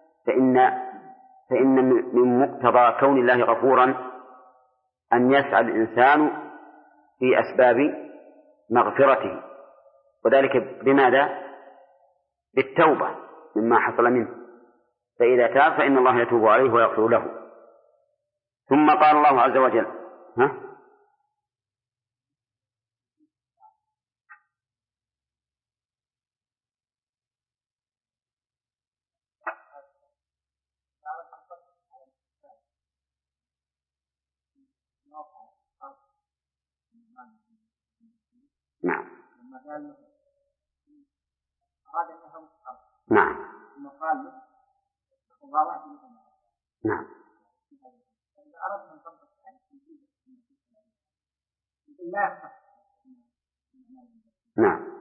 فإن من مقتضى كون الله غفورا أن يسعى الإنسان في أسباب مغفرته، وذلك بماذا؟ بالتوبة مما حصل منه، فإذا تاب فإن الله يتوب عليه ويغفر له. ثم قال الله عز وجل نعم نعم نعم نعم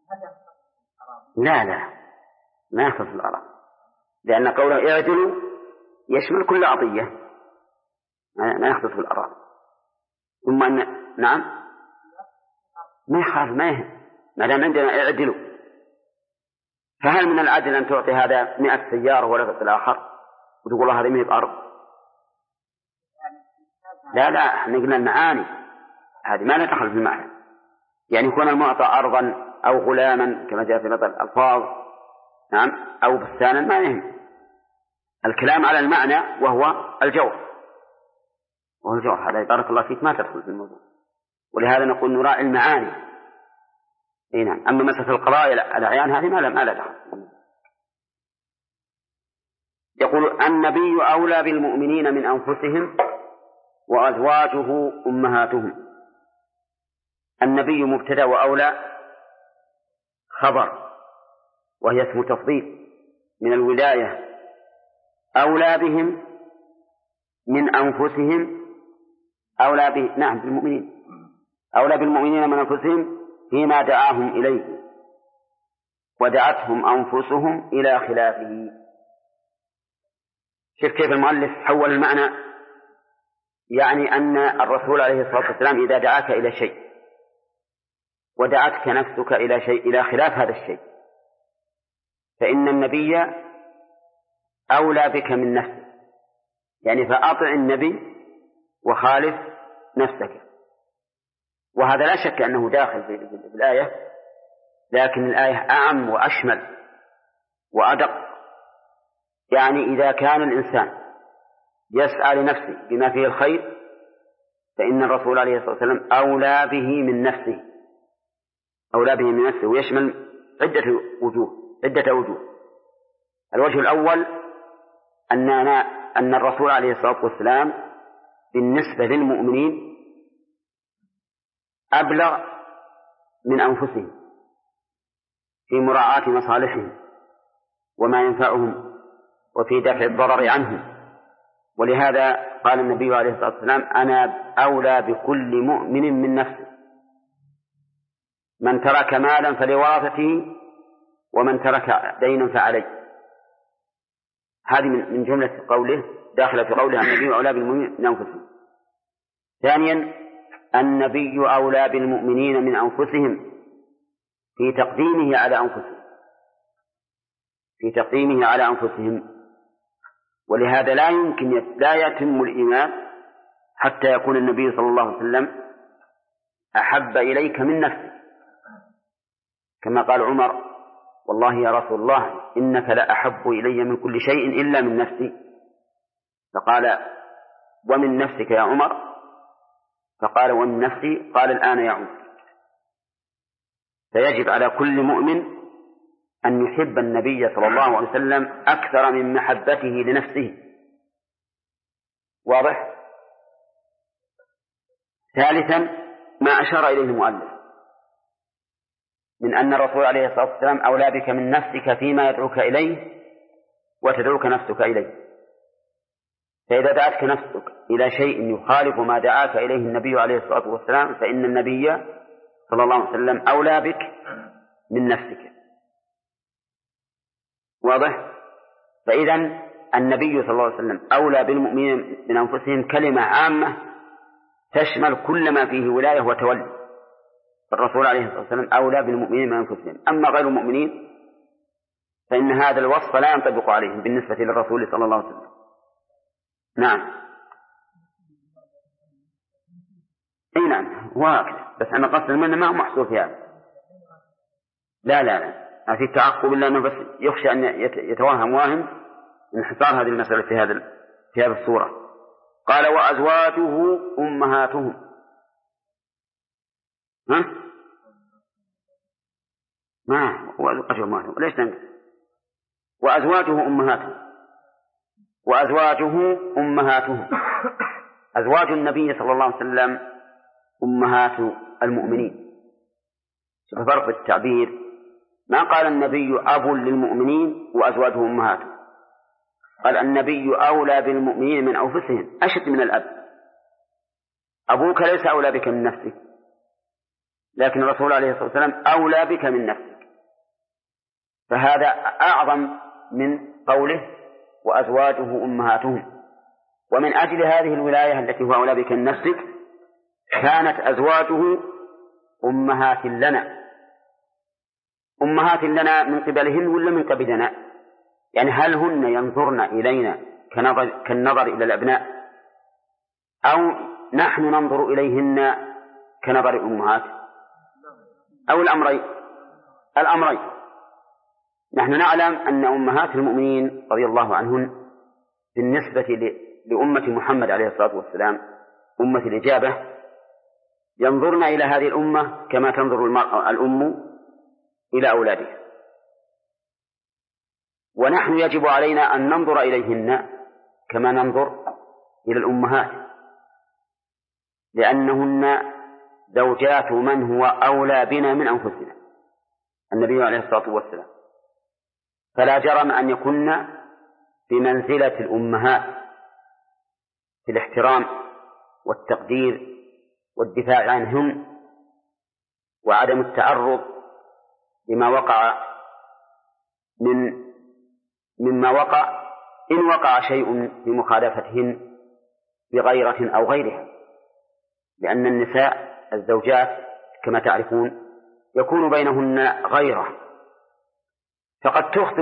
لا ما يخص الأراضي، لأن قوله اعدلوا يشمل كل عطية، ما يخص الأراضي. ثم أن نعم ما يخاف ما دام عندنا اعدلوا. فهل من العدل أن تعطي هذا 100 سيارة ولا تعطي الآخر وتقول الله هذه 100 أرض؟ لا احنا قلنا المعاني هذه ما لا تدخل في المعنى، يعني يكون المعطى أرضا أو غلاما كما جاء في بعض الألفاظ، نعم، أو بستانا، ما يهم. الكلام على المعنى وهو الجوهر، هذا بارك الله فيك ما تدخل في الموضوع، ولهذا نقول نراعي المعاني. نعم. أما مسألة القضاء الأعيان هذه ما لا دخل. يقول النبي أولى بالمؤمنين من أنفسهم وأزواجه أمهاتهم. النبي مبتدأ وأولى خبر، وهي اسم تفضيل من الولاية. أولى بهم من أنفسهم، نعم بالمؤمنين، أولى بالمؤمنين من أنفسهم فيما دعاهم إليه ودعتهم أنفسهم إلى خلافه. شوف كيف المؤلف حول المعنى، يعني أن الرسول عليه الصلاة والسلام إذا دعاك إلى شيء ودعتك نفسك إلى شيء إلى خلاف هذا الشيء، فإن النبي أولى بك من نفسك، يعني فأطع النبي وخالف نفسك. وهذا لا شك أنه داخل في الآية، لكن الآية أعم وأشمل وأدق. يعني إذا كان الإنسان يسعى لنفسه بما فيه الخير فإن الرسول عليه الصلاة والسلام أولى به من نفسه، ويشمل عدة وجوه. الوجه الأول أن الرسول عليه الصلاة والسلام بالنسبة للمؤمنين أبلغ من أنفسهم في مراعاة مصالحهم وما ينفعهم وفي دفع الضرر عنهم. ولهذا قال النبي عليه الصلاة والسلام أنا أولى بكل مؤمن من نفسه، من ترك مالا فلورثته ومن ترك دينا فعليه. هذه من جملة قوله، داخلة في قوله النبي أولى بالمؤمنين من أنفسهم. ثانيا النبي أولى بالمؤمنين من أنفسهم في تقديمه على أنفسهم، ولهذا لا يتم الإيمان حتى يكون النبي صلى الله عليه وسلم أحب إليك من نفسك، كما قال عمر والله يا رسول الله إنك لأحب إلي من كل شيء إلا من نفسي، فقال ومن نفسك يا عمر؟ فقال ومن نفسي، قال الآن يا عمر. فيجب على كل مؤمن أن يحب النبي صلى الله عليه وسلم أكثر من محبته لنفسه. واضح؟ ثالثا ما أشار إليه المؤلف من أن الرسول عليه الصلاة والسلام أولى بك من نفسك فيما يدعوك إليه وتدعوك نفسك إليه. فإذا دعتك نفسك إلى شيء يخالف ما دعاك إليه النبي عليه الصلاة والسلام فإن النبي صلى الله عليه وسلم أولى بك من نفسك. واضح؟ فإذا النبي صلى الله عليه وسلم أولى بالمؤمنين من أنفسهم كلمة عامة تشمل كل ما فيه ولاية وتولي. الرسول عليه الصلاة والسلام أولى بالمؤمنين من أنفسهم. أما غير المؤمنين فإن هذا الوصف لا ينطبق عليهم بالنسبة للرسول صلى الله عليه وسلم. نعم أي نعم واقع، بس أنا قصد المنة ما هو محصور في هذا. لا في التعقب إلا أنه بس يخشى أن يتوهم واهم من حصار هذه المسألة في هذه الصورة. قال وأزواجه أمهاتهم. ما وأزواجه أمهاتهم ليش تنقل؟ وأزواجه أمهاتهم أزواج النبي صلى الله عليه وسلم أمهات المؤمنين. شوف فرق التعبير، ما قال النبي أب للمؤمنين وأزواجه أمهاته، قال النبي أولى بالمؤمنين من أنفسهم، أشد من الأب. أبوك ليس أولى بك من نفسك، لكن الرسول عليه الصلاة والسلام أولى بك من نفسك، فهذا أعظم من قوله وأزواجه أمهاتهم. ومن أجل هذه الولاية التي هو أولى بك من نفسك كانت أزواجه أمهات لنا، أمهات لنا من قبلهن ولا من قبلنا؟ يعني هل هن ينظرن إلينا كالنظر إلى الأبناء، أو نحن ننظر إليهن كنظر الأمهات، أو الأمرين. نحن نعلم أن أمهات المؤمنين رضي الله عنهن بالنسبة لأمة محمد عليه الصلاة والسلام أمة الإجابة ينظرن إلى هذه الأمة كما تنظر الأم إلى أولادها، ونحن يجب علينا أن ننظر إليهن كما ننظر إلى الأمهات، لأنهن زوجات من هو أولى بنا من أنفسنا، النبي عليه الصلاة والسلام، فلا جرم أن يكن بمنزلة الأمهات في الاحترام والتقدير والدفاع عنهم وعدم التعرض لما وقع مما وقع إن وقع شيء في مخالفتهن بغيرة أو غيرها، لأن النساء الزوجات كما تعرفون يكون بينهن غيرة، فقد تخطئ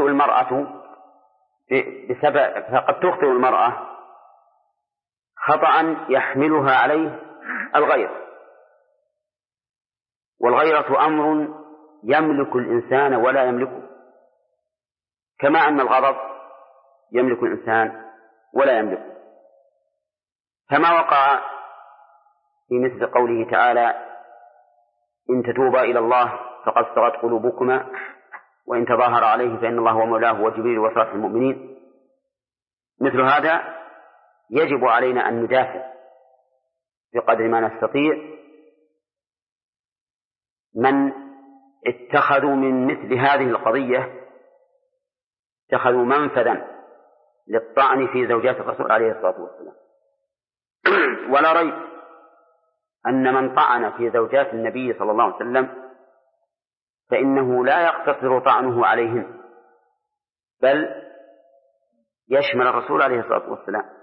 المرأة خطأ يحملها عليه الغيرة، والغيرة أمر يملك الإنسان ولا يملكه، كما أن الغضب يملك الإنسان ولا يملكه. فما وقع في مثل قوله تعالى إن تتوبا إلى الله فقد صغت قلوبكما وإن تظاهر عليه فإن الله ومولاه وجبريل وصالح المؤمنين، مثل هذا يجب علينا أن ندافع بقدر ما نستطيع من اتخذوا من مثل هذه القضية اتخذوا منفذا للطعن في زوجات الرسول عليه الصلاة والسلام. ولا ريب أن من طعن في زوجات النبي صلى الله عليه وسلم فإنه لا يقتصر طعنه عليهن، بل يشمل الرسول عليه الصلاة والسلام.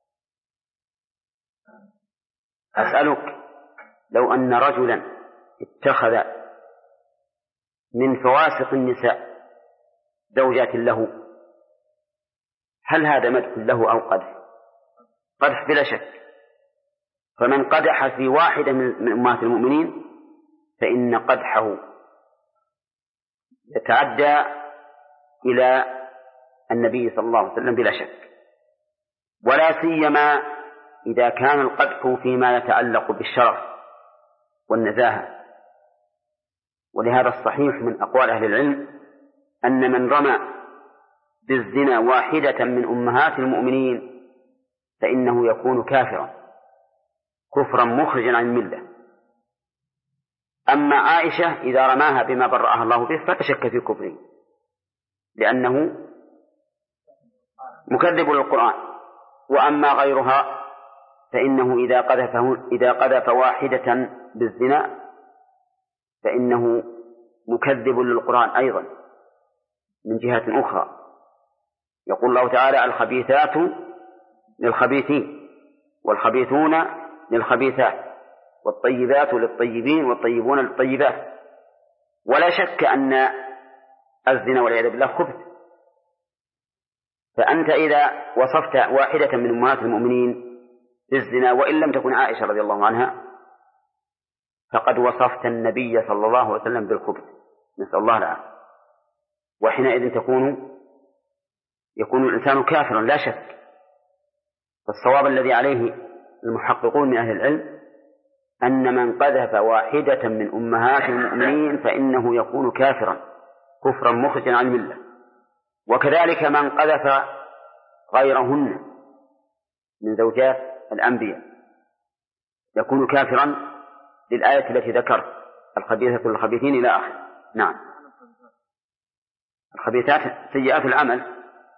أسألك لو أن رجلا اتخذ من فواسق النساء زوجات له، هل هذا مدح له أو قدح؟ قدح بلا شك. فمن قدح في واحدة من أمهات المؤمنين فإن قدحه يتعدى إلى النبي صلى الله عليه وسلم بلا شك، ولا سيما إذا كان القدح فيما يتعلق بالشرف والنزاهة. ولهذا الصحيح من أقوال أهل العلم أن من رمى بالزنا واحدة من أمهات المؤمنين فإنه يكون كفرا مخرجا عن الملة. أما عائشة إذا رماها بما برأها الله به فلا شك في كفره، لأنه مكذب للقرآن. وأما غيرها فإنه إذا قذف واحدة بالزنا فإنه مكذب للقرآن أيضا من جهة أخرى. يقول الله تعالى الخبيثات للخبيثين والخبيثون للخبيثات والطيبات للطيبين والطيبون للطيبات. ولا شك أن الزنا والعياذ بالله خبث. فأنت إذا وصفت واحدة من أمهات المؤمنين بالزنا وإن لم تكن عائشة رضي الله عنها فقد وصفت النبي صلى الله عليه وسلم بالخبث، نسأل الله العافية. وحينئذ يكون الإنسان كافرا لا شك. فالصواب الذي عليه المحققون من أهل العلم أن من قذف واحدة من أمهات المؤمنين فإنه يكون كفرا مخرجا عن الملة. وكذلك من قذف غيرهن من زوجات الأنبياء يكون كافرا للآية التي ذكرت الخبيثة للخبيثين إلى آخر. نعم. الخبيثات سيئات العمل،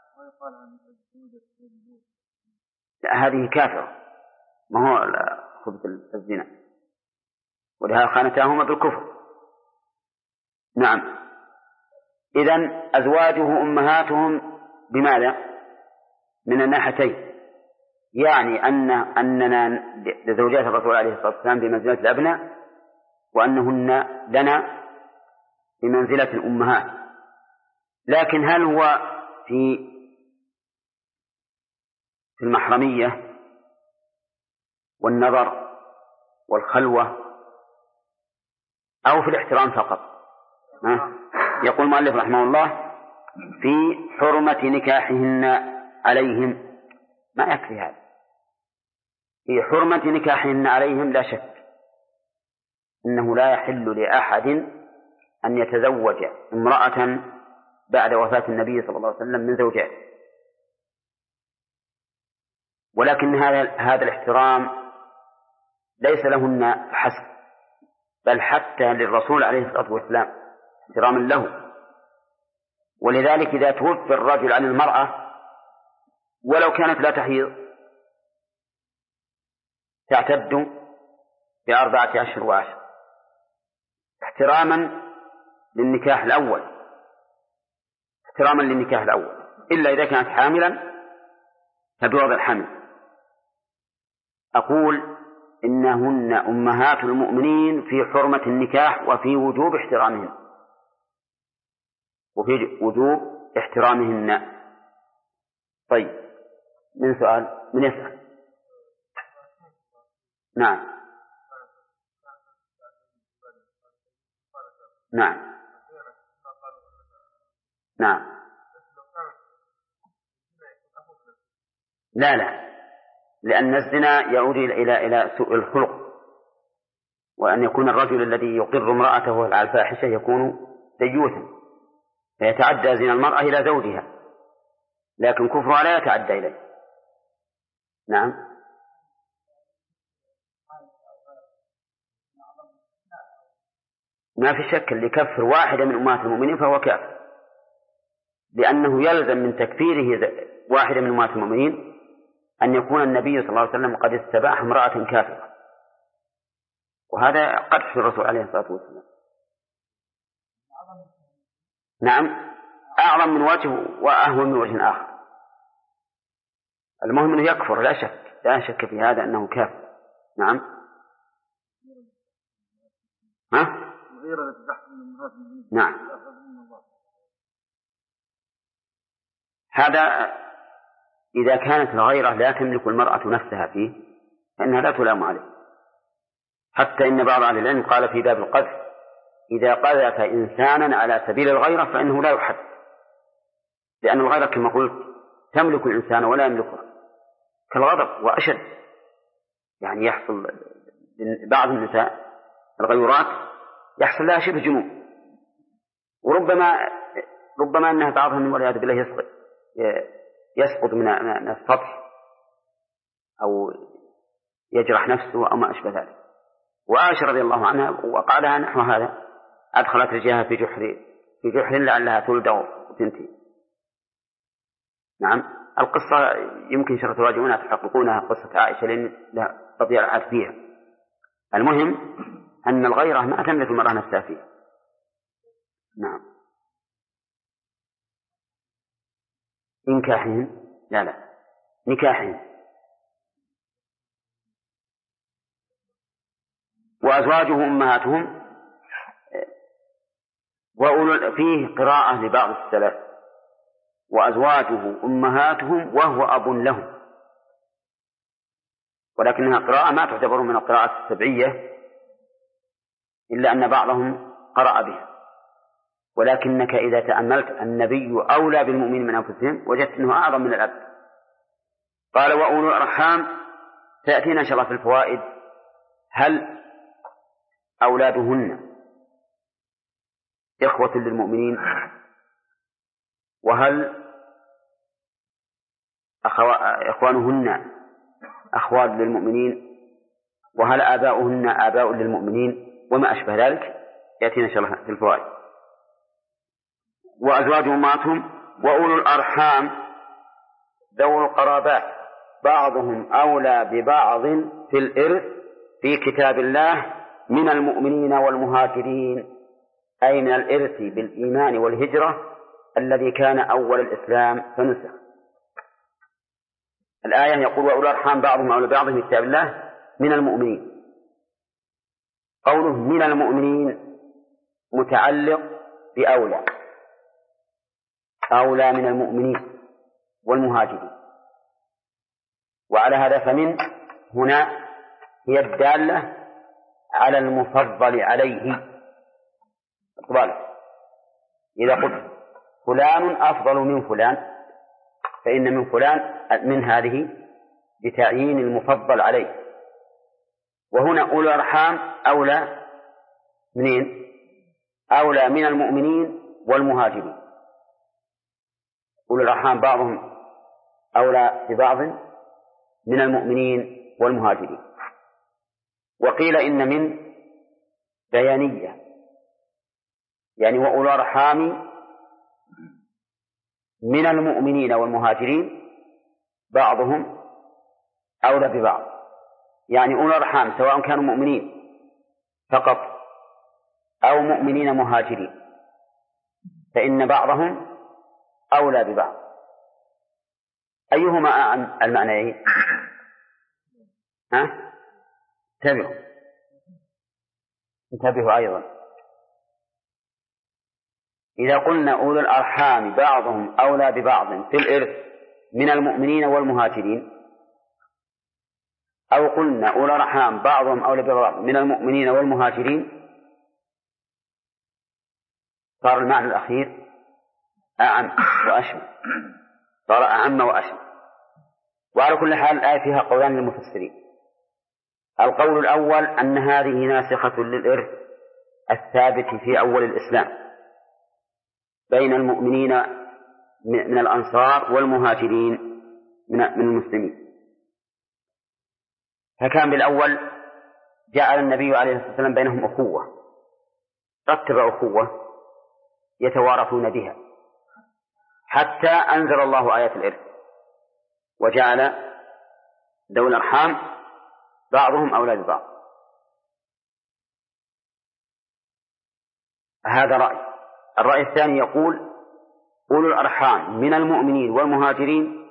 هذه كافرة، ما هو خبث الزنا، ولهذا خانتاهما بالكفر. نعم. إذن أزواجه أمهاتهم بماذا؟ من الناحيتين، يعني أننا لزوجات الرسول عليه الصلاة والسلام بمنزلة الأبناء، وأنهن لنا بمنزلة الأمهات. لكن هل هو في المحرمية والنظر والخلوة أو في الاحترام فقط؟ يقول المؤلف رحمه الله في حرمة نكاحهن عليهم، ما يكفي هذا. في حرمة نكاحهن عليهم لا شك إنه لا يحل لأحد أن يتزوج امرأة بعد وفاة النبي صلى الله عليه وسلم من زوجات، ولكن هذا الاحترام ليس لهن حسب، بل حتى للرسول عليه الصلاة والسلام احتراما له. ولذلك إذا توفي الرجل عن المرأة ولو كانت لا تحيض تعتد ب4 أشهر و10 احتراما للنكاح الأول، إلا إذا كانت حاملا فبوضع الحمل. أقول إنهن أمهات المؤمنين في حرمة النكاح وفي وجوب احترامهن. طيب، من سؤال؟ من يسأل؟ نعم. لا، لأن الزنا يعود إلى سوء الخلق، وأن يكون الرجل الذي يقر امرأته على الفاحشة يكون ديوثا فيتعدى زنا المرأة إلى زوجها، لكن كفرها لا يتعدى إليه. نعم. ما في شك اللي كفر واحدة من أمهات المؤمنين فهو كافر، لأنه يلزم من تكفيره واحدة من أمهات المؤمنين أن يكون النبي صلى الله عليه وسلم قد استباح امرأة كافرة، وهذا قدح الرسول عليه الصلاة والسلام. نعم، أعظم من وجه وأهون من وجه آخر. المهم أنه يكفر، لا شك في هذا أنه كافر. نعم. نعم. هذا إذا كانت الغيرة لا تملك المرأة نفسها فيه فإنها لا تلام عليه، حتى إن بعض أهل العلم قال في باب القذف إذا قذف إنسانا على سبيل الغيرة فإنه لا يحد، لأن الغيرة كما قلت تملك الإنسان ولا يملكه، كالغضب وأشد. يعني يحصل بعض النساء الغيورات يحصل لها شبه جنون، وربما أنها بعضهم والعياذ بالله يسقط من السطح أو يجرح نفسه أو ما أشبه ذلك. وعائشة رضي الله عنها وقع لها نحو هذا، أدخلت رجلها في جحر لعلها تلدغ وتنتهي. نعم. القصة يمكن شر تراجعونها تحققونها، قصة عائشة لأن رضي الله عنها فيها. المهم أن الغيرة ما تملك المرأة نفسها فيها. نعم. نكاحهم لا نكاحهم. وأزواجه أمهاتهم، فيه قراءة لبعض السلف وأزواجه أمهاتهم وهو أب لهم، ولكنها قراءة ما تعتبر من القراءات السبعية إلا أن بعضهم قرأ بها. ولكنك إذا تأملت النبي أولى بالمؤمنين من أنفسهم وجدت أنه أعظم من الأب. قال وأولو الأرحام، تأتينا إن شاء الله في الفوائد هل أولادهن إخوة للمؤمنين، وهل إخوانهن أخوات للمؤمنين، وهل آباؤهن آباء للمؤمنين وما أشبه ذلك يأتينا إن شاء الله في الفوائد. وأزواج أمهاتهم وأولو الأرحام ذو القرابات بعضهم أولى ببعض في الإرث في كتاب الله من المؤمنين والمهاجرين، أي من الإرث بالإيمان والهجرة الذي كان أول الإسلام فنسخ. الآية يقول وأولو الأرحام بعضهم أولى ببعض في كتاب الله من المؤمنين. قوله من المؤمنين متعلق بأولى، أولى من المؤمنين والمهاجرين، وعلى هذا فمن هنا هي الدالة على المفضل عليه. إذا قلت فلان أفضل من فلان فإن من فلان من هذه بتعيين المفضل عليه. وهنا أولو الأرحام أولى منين؟ أولى من المؤمنين والمهاجرين. أولو الأرحام بعضهم أولى ببعض من المؤمنين والمهاجرين. وقيل إن من بيانية، يعني وأولو الأرحام من المؤمنين والمهاجرين بعضهم أولى ببعض، يعني أولو الأرحام سواء كانوا مؤمنين فقط أو مؤمنين مهاجرين فإن بعضهم أولى ببعض. أيهما أعم المعنيين؟ انتبهوا أيضا. إذا قلنا أولو الأرحام بعضهم أولى ببعض في الإرث من المؤمنين والمهاجرين، أو قلنا أولو الأرحام بعضهم أولى ببعض من المؤمنين والمهاجرين، صار المعنى الأخير أعم وأشمل، صار أعم وأشمل. وعلى كل حال الآية فيها قولان للمفسرين. القول الأول أن هذه ناسخة للإرث الثابت في أول الإسلام بين المؤمنين من الأنصار والمهاجرين من المسلمين. فكان بالأول جعل النبي عليه الصلاة والسلام بينهم أخوة، رتب أخوة يتوارثون بها حتى أنزل الله آيات الإرث وجعل ذوي الأرحام بعضهم أولى ببعض. هذا رأي. الرأي الثاني يقول أولو الأرحام من المؤمنين والمهاجرين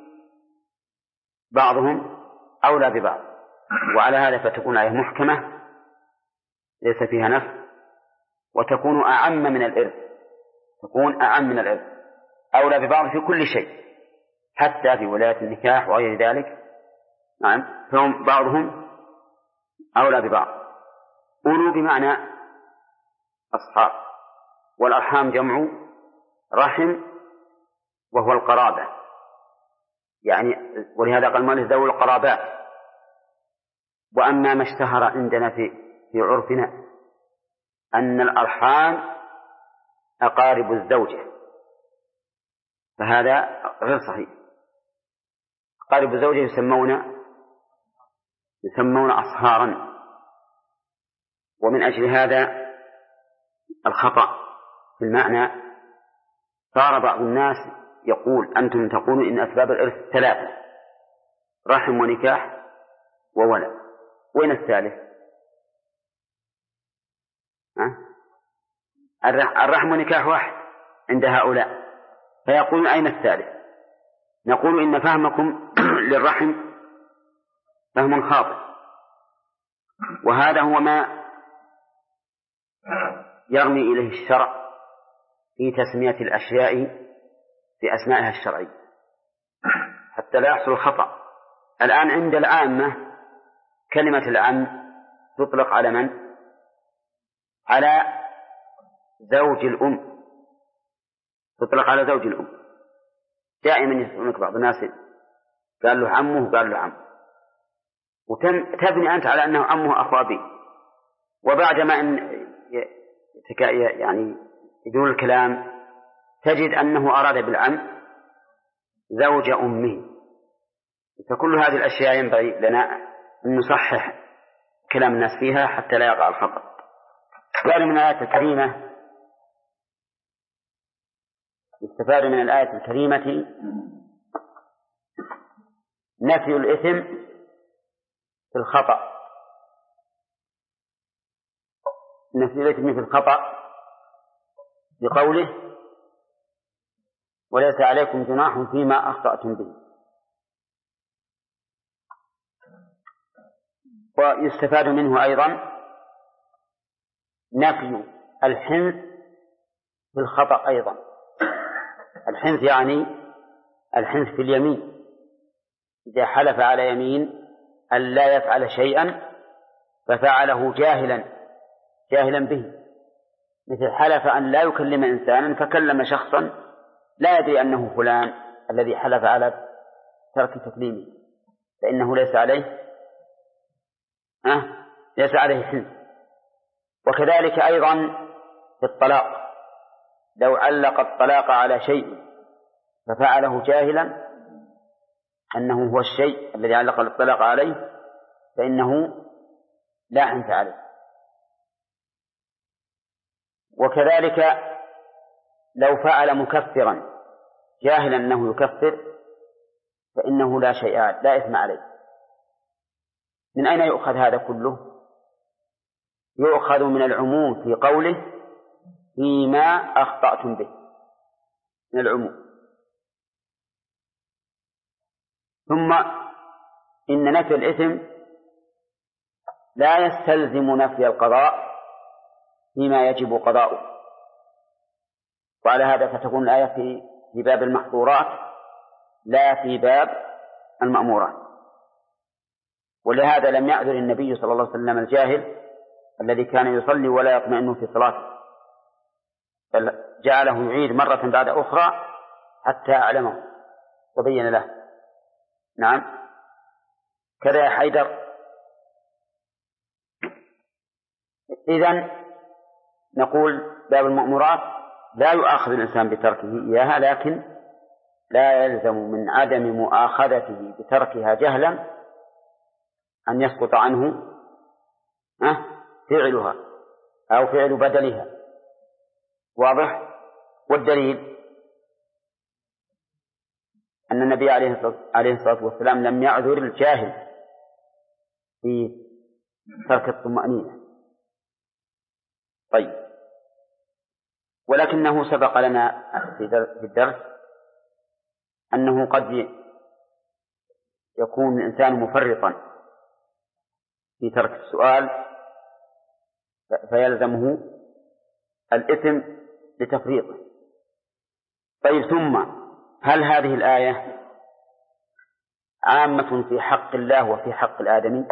بعضهم أولى ببعض، وعلى هذا فتكون آية محكمة ليس فيها نفس، وتكون أعم من الإرث، تكون أعم من الإرث، أولى ببعض في كل شيء حتى في ولاية النكاح وغير ذلك. نعم، فهم بعضهم أولى ببعض. أولو بمعنى أصحاب، والأرحام جمع رحم وهو القرابة، يعني ولهذا قال المؤلف ذوي القرابات. وأما ما اشتهر عندنا في عرفنا أن الأرحام أقارب الزوجة، فهذا غير صحيح. أقارب الزوجة يسمون أصهارا، ومن أجل هذا الخطأ في المعنى صار بعض الناس يقول أنتم تقولون إن أسباب الإرث ثلاثة: رحم ونكاح وولد، وين الثالث؟ الرحم ونكاح واحد عند هؤلاء، فيقولون أين الثالث؟ نقول إن فهمكم للرحم فهم خاطئ، وهذا هو ما يرمي إليه الشرع في تسمية الأشياء بأسمائها الشرعية حتى لا يحصل الخطأ. الآن عند العامة كلمة العم تطلق على من؟ على زوج الأم، تطلق على زوج الأم. دائما يسألونك بعض الناس قال له عمه قال له عم، وتبني أنت على أنه عمه أخو أبي، وبعد ما يعني يدور الكلام تجد أنه أراد بالعم زوج أمه. فكل هذه الأشياء ينبغي لنا أن نصحح كلام الناس فيها حتى لا يقع الخطأ. يعني من الآية الكريمة يستفاد من الآية الكريمة نفي الإثم في الخطأ، نفي الإثم في الخطأ بقوله وليس عليكم جناح فيما أخطأتم به. ويستفاد منه أيضا نفي الحنث في الخطأ أيضا. الحنث يعني الحنث في اليمين، إذا حلف على يمين أن لا يفعل شيئا ففعله جاهلا به، مثل حلف أن لا يكلم إنسانا فكلم شخصا لا يدري أنه فلان الذي حلف على ترك تكليمه، فإنه ليس عليه حنث. وكذلك أيضا في الطلاق، لو علق الطلاق على شيء ففعله جاهلا أنه هو الشيء الذي علق الطلاق عليه فإنه لا حنث عليه. وكذلك لو فعل مكفرا جاهلا أنه يكفر فإنه لا إثم عليه. من أين يؤخذ هذا كله؟ يؤخذ من العموم في قوله فيما أخطأتم به، من العموم. ثم إن نفي الإثم لا يستلزم نفي القضاء فيما يجب قضاؤه، وعلى هذا فتكون الآية في باب المحظورات لا في باب المأمورات. ولهذا لم يعذر النبي صلى الله عليه وسلم الجاهل الذي كان يصلي ولا يطمئن في صلاته، بل جعله يعيد مرة بعد أخرى حتى أعلمه وبين له. نعم، كذا يا حيدر. إذن نقول باب المأمورات لا يؤاخذ الإنسان بتركه إياها، لكن لا يلزم من عدم مؤاخذته بتركها جهلا أن يسقط عنه فعلها أو فعل بدلها. واضح؟ والدليل أن النبي عليه الصلاة والسلام لم يعذر الجاهل في ترك الطمأنينة. طيب، ولكنه سبق لنا في الدرس أنه قد يكون الإنسان مفرطا في ترك السؤال فيلزمه الإثم لتفريطه. طيب، ثم هل هذه الآية عامة في حق الله وفي حق الآدمي؟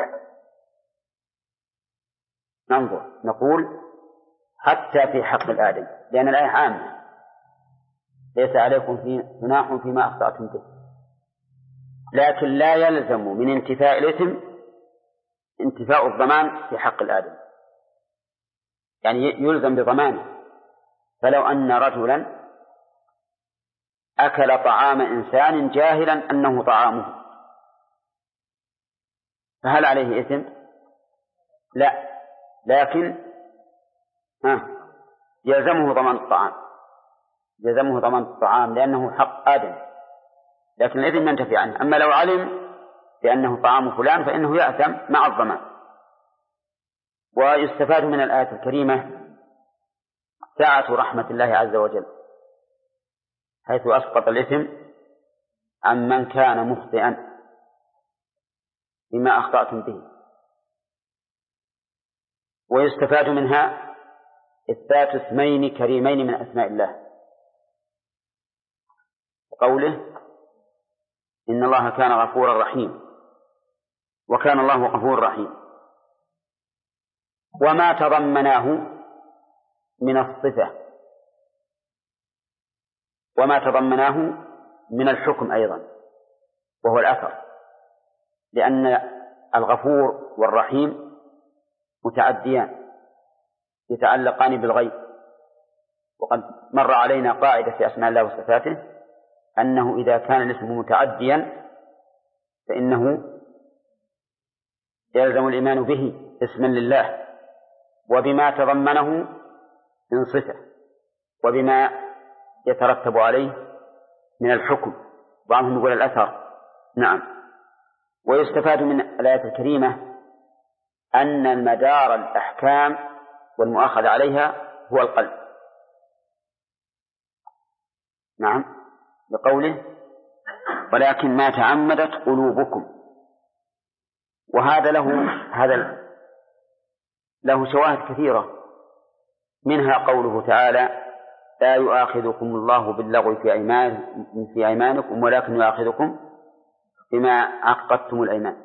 ننظر، نقول حتى في حق الآدمي، لأن الآية عامة ليس عليكم جناح فيما أخطأتم به، لكن لا يلزم من انتفاء الإثم انتفاء الضمان في حق الآدمي، يعني يلزم بضمانه. فلو أن رجلا أكل طعام إنسان جاهلا أنه طعامه فهل عليه إثم؟ لا، لكن يلزمه ضمان الطعام لأنه حق آدم، لكن الإثم ينتفي عنه. أما لو علم بأنه طعام فلان فإنه يأثم مع الضمان. ويستفاد من الآية الكريمة سعة رحمة الله عز وجل، حيث أسقط الإثم عن من كان مخطئا بما أخطأتم به. ويستفاد منها إثبات اسمين كريمين من أسماء الله، وقوله إن الله كان غفورا رحيما، وكان الله غفورا رحيما. وما تضمناه من الصفة وما تضمناه من الحكم أيضا، وهو الأثر، لأن الغفور والرحيم متعديان يتعلقان بالغيب. وقد مر علينا قاعدة في أسماء الله وصفاته أنه إذا كان الاسم متعديا فإنه يلزم الإيمان به اسما لله وبما تضمنه من صفة وبما يترتب عليه من الحكم، بعضهم يقول الأثر. نعم. ويستفاد من الآية الكريمة أن المدار الأحكام والمؤاخذ عليها هو القلب. نعم، بقوله ولكن ما تعمدت قلوبكم. وهذا له شواهد كثيرة، منها قوله تعالى لا يؤاخذكم الله باللغو في أيمانكم ولكن يؤاخذكم بما عقدتم الأيمان.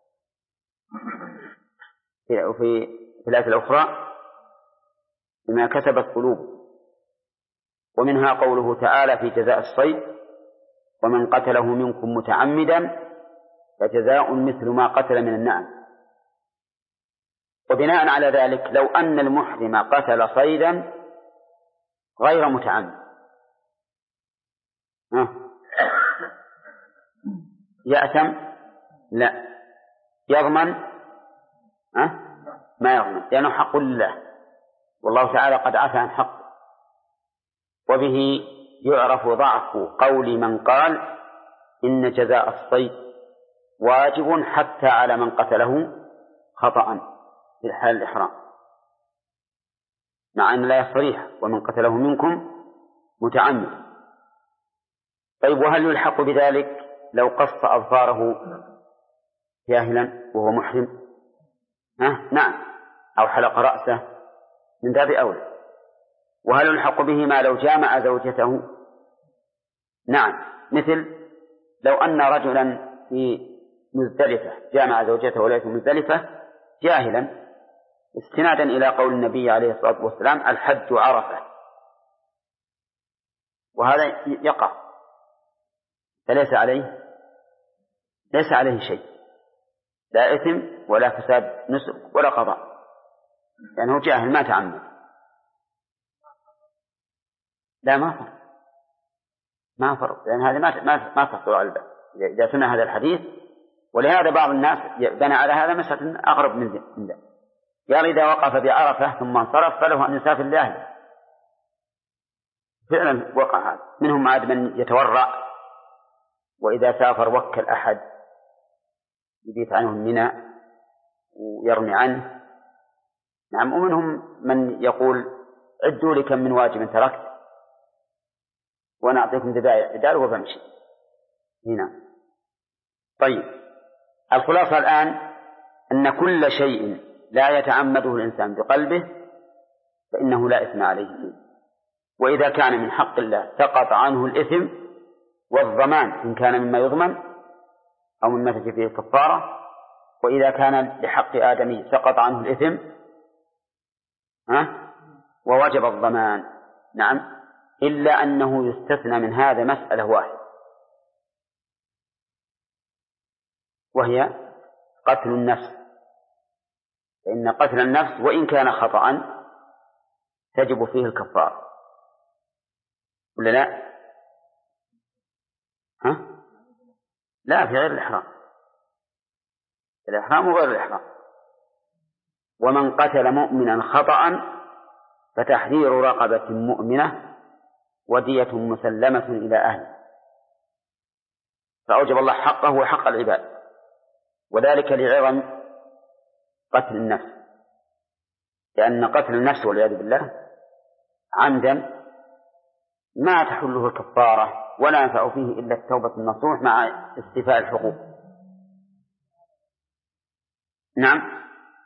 في الآية الأخرى بما كسبت قلوب. ومنها قوله تعالى في جزاء الصيد ومن قتله منكم متعمدا فجزاء مثل ما قتل من النعم. وبناء على ذلك لو أن المحرم قتل صيدا غير متعمد يأثم؟ لا. يضمن؟ ما يضمن، لأنه حق لله، والله تعالى قد عفى عن حق. وبه يعرف ضعف قول من قال إن جزاء الصيد واجب حتى على من قتله خطأ في حال الإحرام، مع أن لا يصريح ومن قتله منكم متعمد. طيب، وهل يلحق بذلك لو قص أظفاره جاهلا وهو محرم؟ نعم، أو حلق رأسه من باب أولى. وهل يلحق به ما لو جامع زوجته؟ نعم، مثل لو أن رجلا في مزدلفة جامع زوجته وليس مزدلفة جاهلا استنادا إلى قول النبي عليه الصلاة والسلام الحج عرفة، وهذا يقع، فليس عليه شيء، لا إثم ولا فساد نسك ولا قضاء، لأنه جاهل ما تعمد. لا، ما فرق، لأن هذا ما تخطر على البال إذا سمع هذا الحديث. ولهذا بعض الناس بنى على هذا مسألة أغرب من ذلك، يعني إذا وقف بعرفة ثم انصرف فله أن يسافر لأهله. فعلا وقع هذا. منهم عاد من يتورع وإذا سافر وكل أحد يبيت عنه منى ويرمي عنه. نعم. ومنهم من يقول عدوا لي كم من واجب تركت وأنا أعطيكم دبايع وبمشي هنا. طيب، الخلاصة الآن أن كل شيء لا يتعمده الإنسان بقلبه فإنه لا إثم عليه فيه، وإذا كان من حق الله سقط عنه الإثم والضمان إن كان مما يضمن أو مما تجب فيه الكفارة، وإذا كان لحق آدمي سقط عنه الإثم ووجب الضمان. نعم، إلا أنه يستثنى من هذا مسألة واحدة، وهي قتل النفس. فإن قتل النفس وإن كان خطأ تجب فيه الكفارة، ولا لا؟ لا، في غير الإحرام وغير الإحرام. ومن قتل مؤمنا خطأ فتحرير رقبة مؤمنة ودية مسلمة إلى أهله. فأوجب الله حقه وحق العباد، وذلك لعظم قتل النفس، لأن قتل النفس والعياذ بالله عمدا ما تحله الكفارة ولا ينفع فيه إلا التوبة النصوح مع استيفاء الحقوق. نعم،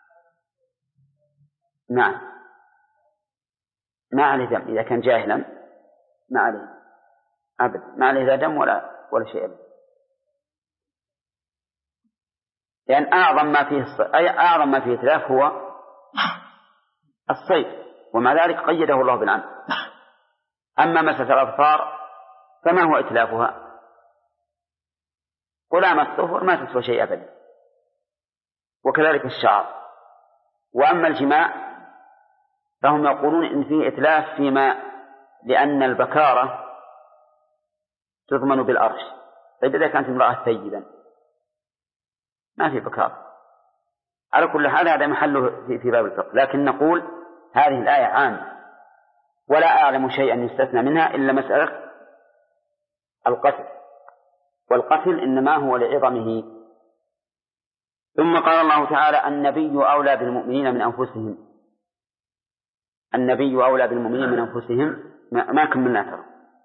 ما عليه دم إذا كان جاهلا، ما عليه أبدا، ما عليه لا دم ولا شيء أبدا، لأن أعظم ما فيه إتلاف هو الصيد، ومع ذلك قيده الله بالعمد. أما مسألة الأظفار فما هو إتلافها؟ قلامة الظفر ما تسوى شيء أبدا، وكذلك الشعر. وأما الجماع فهم يقولون إن فيه إتلاف لأن البكارة تضمن بالأرش. طيب إذا كانت امرأة ثيبا ما في بكارة، على كل حال هذا محله في باب الفقه، لكن نقول هذه الآية عامة، ولا أعلم شيئا يستثنى منها إلا مسألة القتل، والقتل إنما هو لعظمه. ثم قال الله تعالى: النبي أولى بالمؤمنين من أنفسهم. النبي أولى بالمؤمنين من أنفسهم، ما كملنا ترى،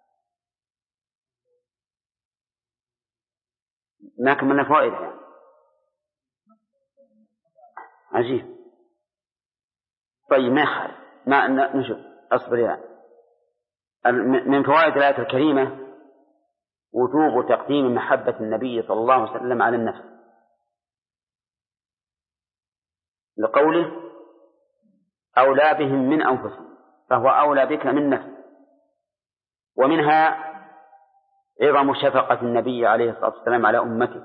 ما كملنا فوائد يعني. عجيب. طيب ما يخالف، ما نشوف، أصبر يعني. من فوائد الآية الكريمة وجوب تقديم محبة النبي صلى الله عليه وسلم على النفس، لقوله: أولى بهم من أنفسهم، فهو أولى بك من نفسك. ومنها عظم شفقة النبي عليه الصلاة والسلام على أمته،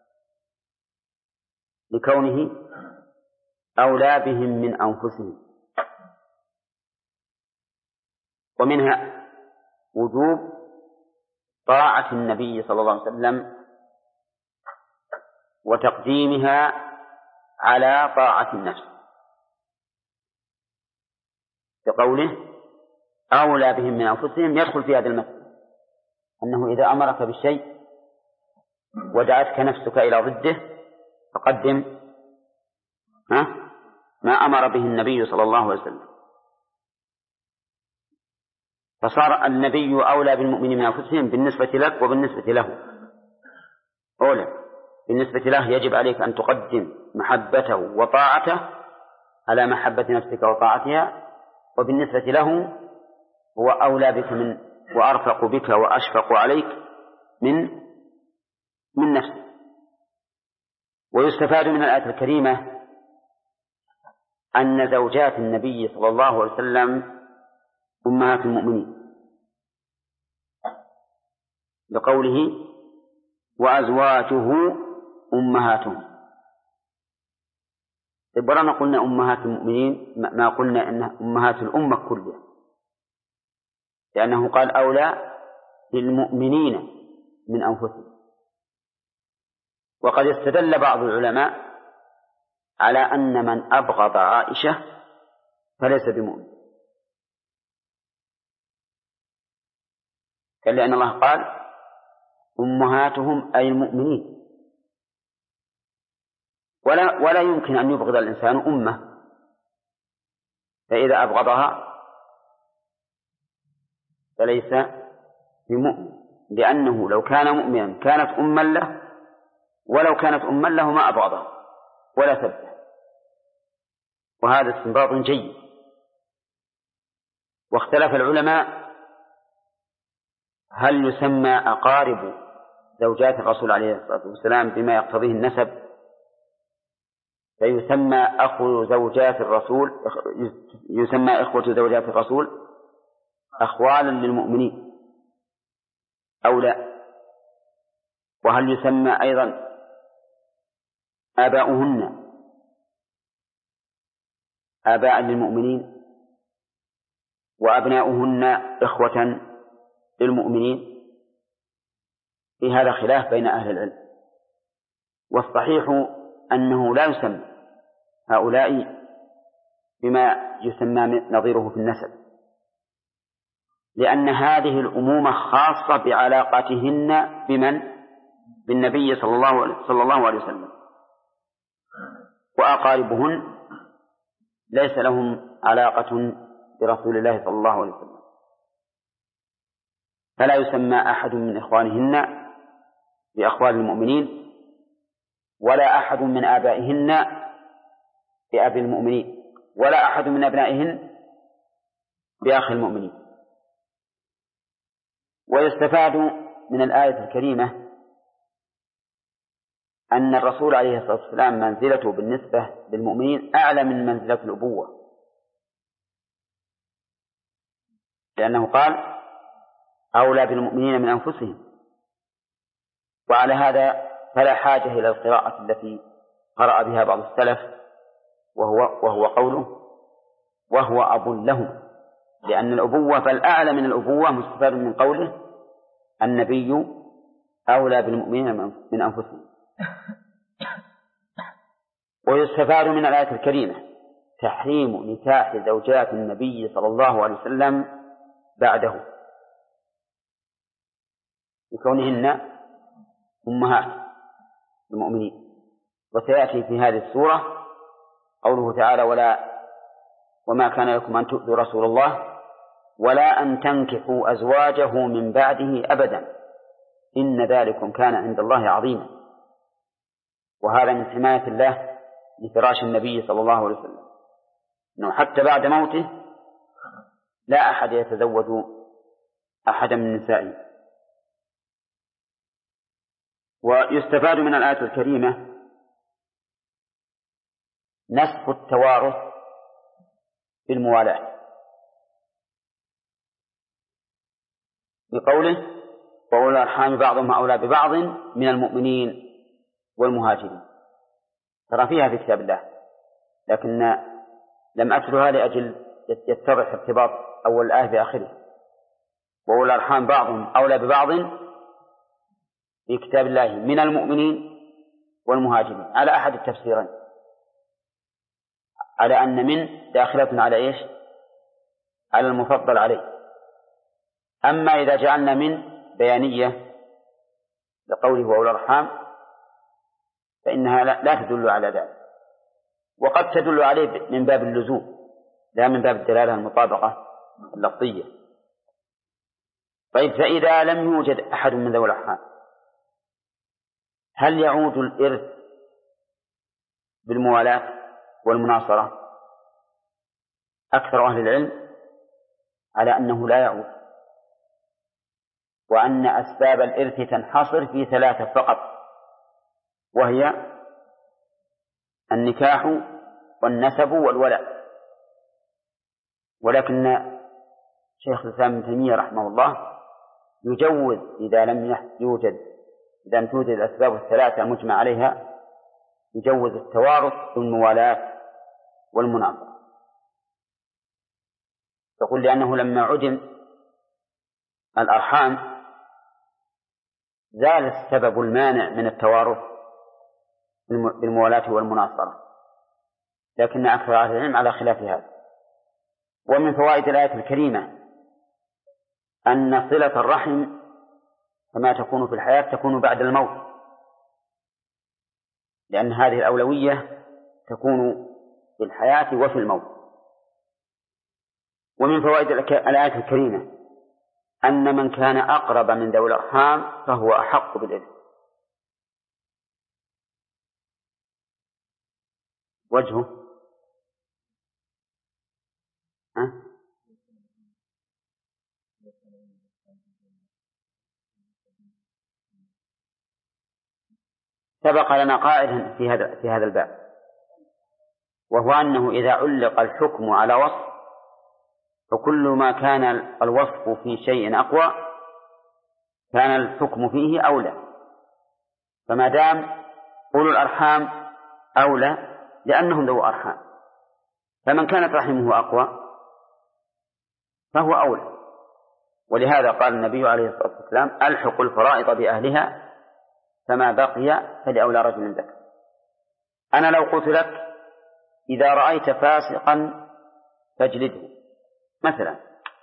لكونه أولى بهم من أنفسهم. ومنها وجوب طاعة النبي صلى الله عليه وسلم وتقديمها على طاعة النفس، بقوله: أولى بهم من أنفسهم. يدخل في هذا المثل أنه إذا أمرك بالشيء ودعتك نفسك إلى ضده فقدم ما أمر به النبي صلى الله عليه وسلم. فصار النبي أولى بالمؤمنين من أنفسهم بالنسبة لك وبالنسبة له. أولى بالنسبة له يجب عليك أن تقدم محبته وطاعته على محبة نفسك وطاعتها، وبالنسبة له هو أولى بك من وأرفق بك وأشفق عليك من نفسك. ويستفاد من الآية الكريمة أن زوجات النبي صلى الله عليه وسلم أمهات المؤمنين، لقوله: وأزواجه أمهاتهم. إبرانا قلنا أمهات المؤمنين، ما قلنا إنها أمهات الأمة كلها، لأنه قال: أولى للمؤمنين من أنفسهم. وقد استدل بعض العلماء على أن من أبغض عائشة فليس بمؤمن، لأن الله قال: أمهاتهم أي المؤمنين. ولا يمكن أن يبغض الإنسان أمه، فإذا أبغضها فليس بمؤمن، لأنه لو كان مؤمنا كانت أما له، ولو كانت أما له ما أبغضها ولا سبه. وهذا استنباط جيد. واختلف العلماء هل يسمى أقارب زوجات الرسول عليه الصلاة والسلام بما يقتضيه النسب، فيسمى أخو زوجات الرسول، يسمى إخوة زوجات الرسول أخوالا للمؤمنين أو لا؟ وهل يسمى أيضا آباؤهن آباء للمؤمنين وأبناؤهن إخوة للمؤمنين؟ في هذا خلاف بين أهل العلم، والصحيح أنه لا يسمى هؤلاء بما يسمى نظيره في النسب، لأن هذه الأمومة خاصة بعلاقتهن بالنبي صلى الله عليه وسلم، وأقاربهن ليس لهم علاقة برسول الله صلى الله عليه وسلم، فلا يسمى أحد من إخوانهن بأخوال المؤمنين، ولا أحد من آبائهن بأبي المؤمنين، ولا أحد من أبنائهن بأخ المؤمنين. ويستفاد من الآية الكريمة أن الرسول عليه الصلاة والسلام منزلته بالنسبة للمؤمنين أعلى من منزلة الأبوة، لأنه قال: أولى بالمؤمنين من أنفسهم. وعلى هذا فلا حاجة إلى القراءة التي قرأ بها بعض السلف، وهو قوله: وهو أب لهم، لأن الأبوة بل أعلى من الأبوة مستفاد من قوله: النبي أولى بالمؤمنين من أنفسهم. ويستفاد من الآية الكريمة تحريم نكاح زوجات النبي صلى الله عليه وسلم بعده لكونهن أمهات المؤمنين. وسيأتي في هذه السورة قوله تعالى: وما كان لكم أن تؤذوا رسول الله ولا أن تنكحوا أزواجه من بعده أبدا إن ذلكم كان عند الله عظيما. وهذا من حماية الله لفراش النبي صلى الله عليه وسلم، أنه حتى بعد موته لا أحد يتزوج أحدا من نسائه. ويستفاد من الآية الكريمة نسخ التوارث بالموالاة بقوله: وأولو الأرحام بعضهم أولى ببعض من المؤمنين والمهاجرين. ترى فيها في كتاب الله، لكن لم أتلها لأجل يتضح ارتباط أول الآية بآخره. وأولو الأرحام بعضهم أولى ببعض في كتاب الله من المؤمنين والمهاجرين، على أحد التفسيرين، على أن من داخلة على إيش؟ على المفضل عليه. أما إذا جعلنا من بيانية لقوله وأولو الأرحام فإنها لا تدل على ذلك، وقد تدل عليه من باب اللزوم لا من باب الدلالة المطابقة اللفظية. طيب، فإذا لم يوجد أحد من ذوي الأرحام هل يعود الإرث بالموالاة والمناصرة؟ أكثر أهل العلم على أنه لا يعود، وأن أسباب الإرث تنحصر في 3 فقط، وهي النكاح والنسب والولاء. ولكن شيخ الإسلام ابن تيمية رحمه الله يجوز إذا لم توجد الأسباب ال3 المجمع عليها، يجوز التوارث بالموالاة والمناصرة. تقول لأنه لما عدم الأرحام زال السبب المانع من التوارث بالموالاة والمناصرة، لكن أكثر أهل العلم على خلاف هذا. ومن فوائد الآية الكريمة أن صلة الرحم كما تكون في الحياة تكون بعد الموت، لأن هذه الأولوية تكون في الحياة وفي الموت. ومن فوائد الآية الكريمة أن من كان أقرب من ذوي الأرحام فهو أحق بالإرث. وجهه سبق لنا قاعدة في هذا الباب، وهو أنه إذا علق الحكم على وصف فكل ما كان الوصف في شيء أقوى كان الحكم فيه أولى. فما دام أولو الأرحام أولى لأنهم ذو أرحام، فمن كانت رحمه أقوى فهو أولى. ولهذا قال النبي عليه الصلاة والسلام: ألحق الفرائض بأهلها فما بقي فلأولى رجل ذكر. أنا لو قلت لك إذا رأيت فاسقا فاجلده مثلا،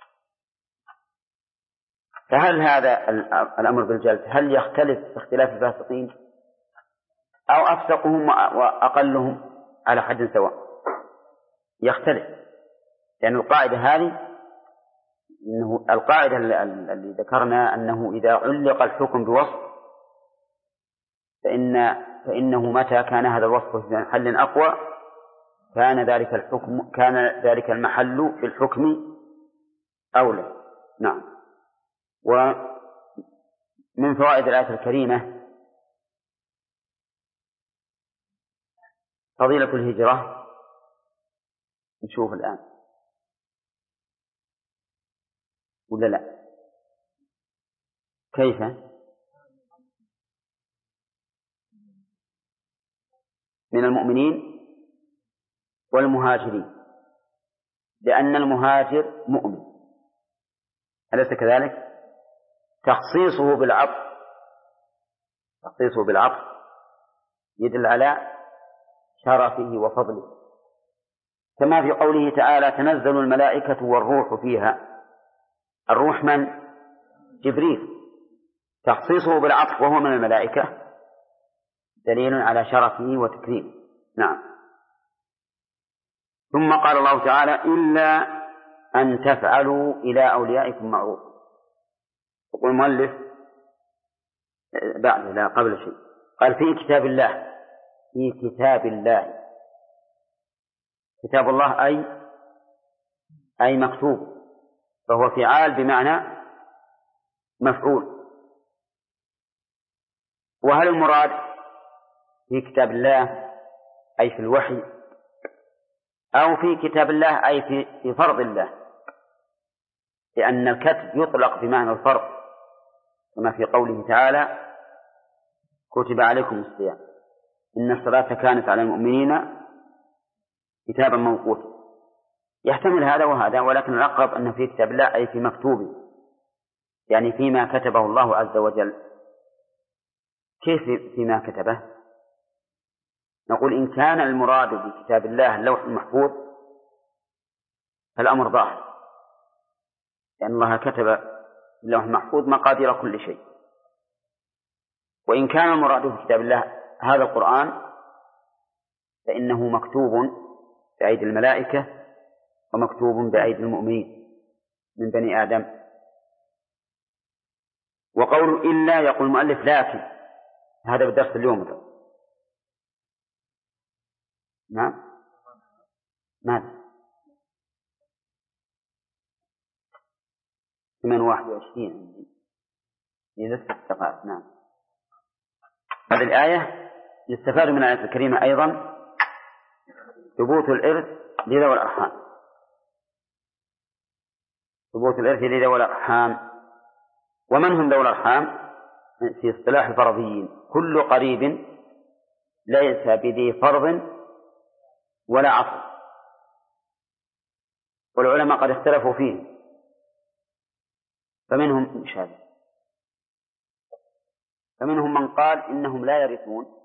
فهل هذا الأمر بالجلد هل يختلف باختلاف الفاسقين أو أفسقهم وأقلهم على حد سواء؟ يختلف، لأن القاعدة هذه إنه القاعدة اللي ذكرنا أنه إذا علق الحكم بوصف فإنه متى كان هذا الوصف في محل أقوى كان ذلك المحل في الحكم أولى. نعم. ومن فوائد الآية الكريمة فضيلة الهجرة. نشوف الآن ولا لا؟ كيف؟ من المؤمنين والمهاجرين، لأن المهاجر مؤمن، أليس كذلك؟ تخصيصه بالعطف يدل على شرفه وفضله، كما في قوله تعالى تنزل الملائكة والروح فيها. الروح من؟ جبريل، تخصيصه بالعطف وهو من الملائكة دليل على شرفه وتكريمه. نعم. ثم قال الله تعالى إلا أن تفعلوا إلى أوليائكم معروف. يقول المؤلف بعد لا قبل شيء قال في كتاب الله، في كتاب الله، كتاب الله أي مكتوب، فهو فعال بمعنى مفعول. وهل المراد في كتاب الله أي في الوحي، أو في كتاب الله أي في فرض الله؟ لأن الكتب يطلق بمعنى الفرض، كما في قوله تعالى كتب عليكم الصيام إن الصلاة كانت على المؤمنين كتابا موقوتا. يحتمل هذا وهذا، ولكن الأقرب أن في كتاب الله أي في مكتوب، يعني فيما كتبه الله عز وجل. كيف فيما كتبه؟ نقول إن كان المراد بكتاب الله اللوح المحفوظ فالأمر ظاهر، لأن الله كتب في اللوح المحفوظ مقادير كل شيء. وإن كان المراد بكتاب الله هذا القرآن فإنه مكتوب بأيدي الملائكة ومكتوب بأيدي المؤمنين من بني آدم. وقول إلا يقول المؤلف لكن، هذا بالدرس اليوم ده. نعم. ماذا 28 إذا استفاد. نعم. هذه الآية يستفاد من الآية الكريمة أيضا ثبوت الإرث لذوي الأرحام، ثبوت الإرث لذوي الأرحام. ومن هم ذوي الأرحام؟ في اصطلاح الفرضيين كل قريب ليس بذي فرض ولا عصر، والعلماء قد اختلفوا فيه، فمنهم من قال إنهم لا يرثون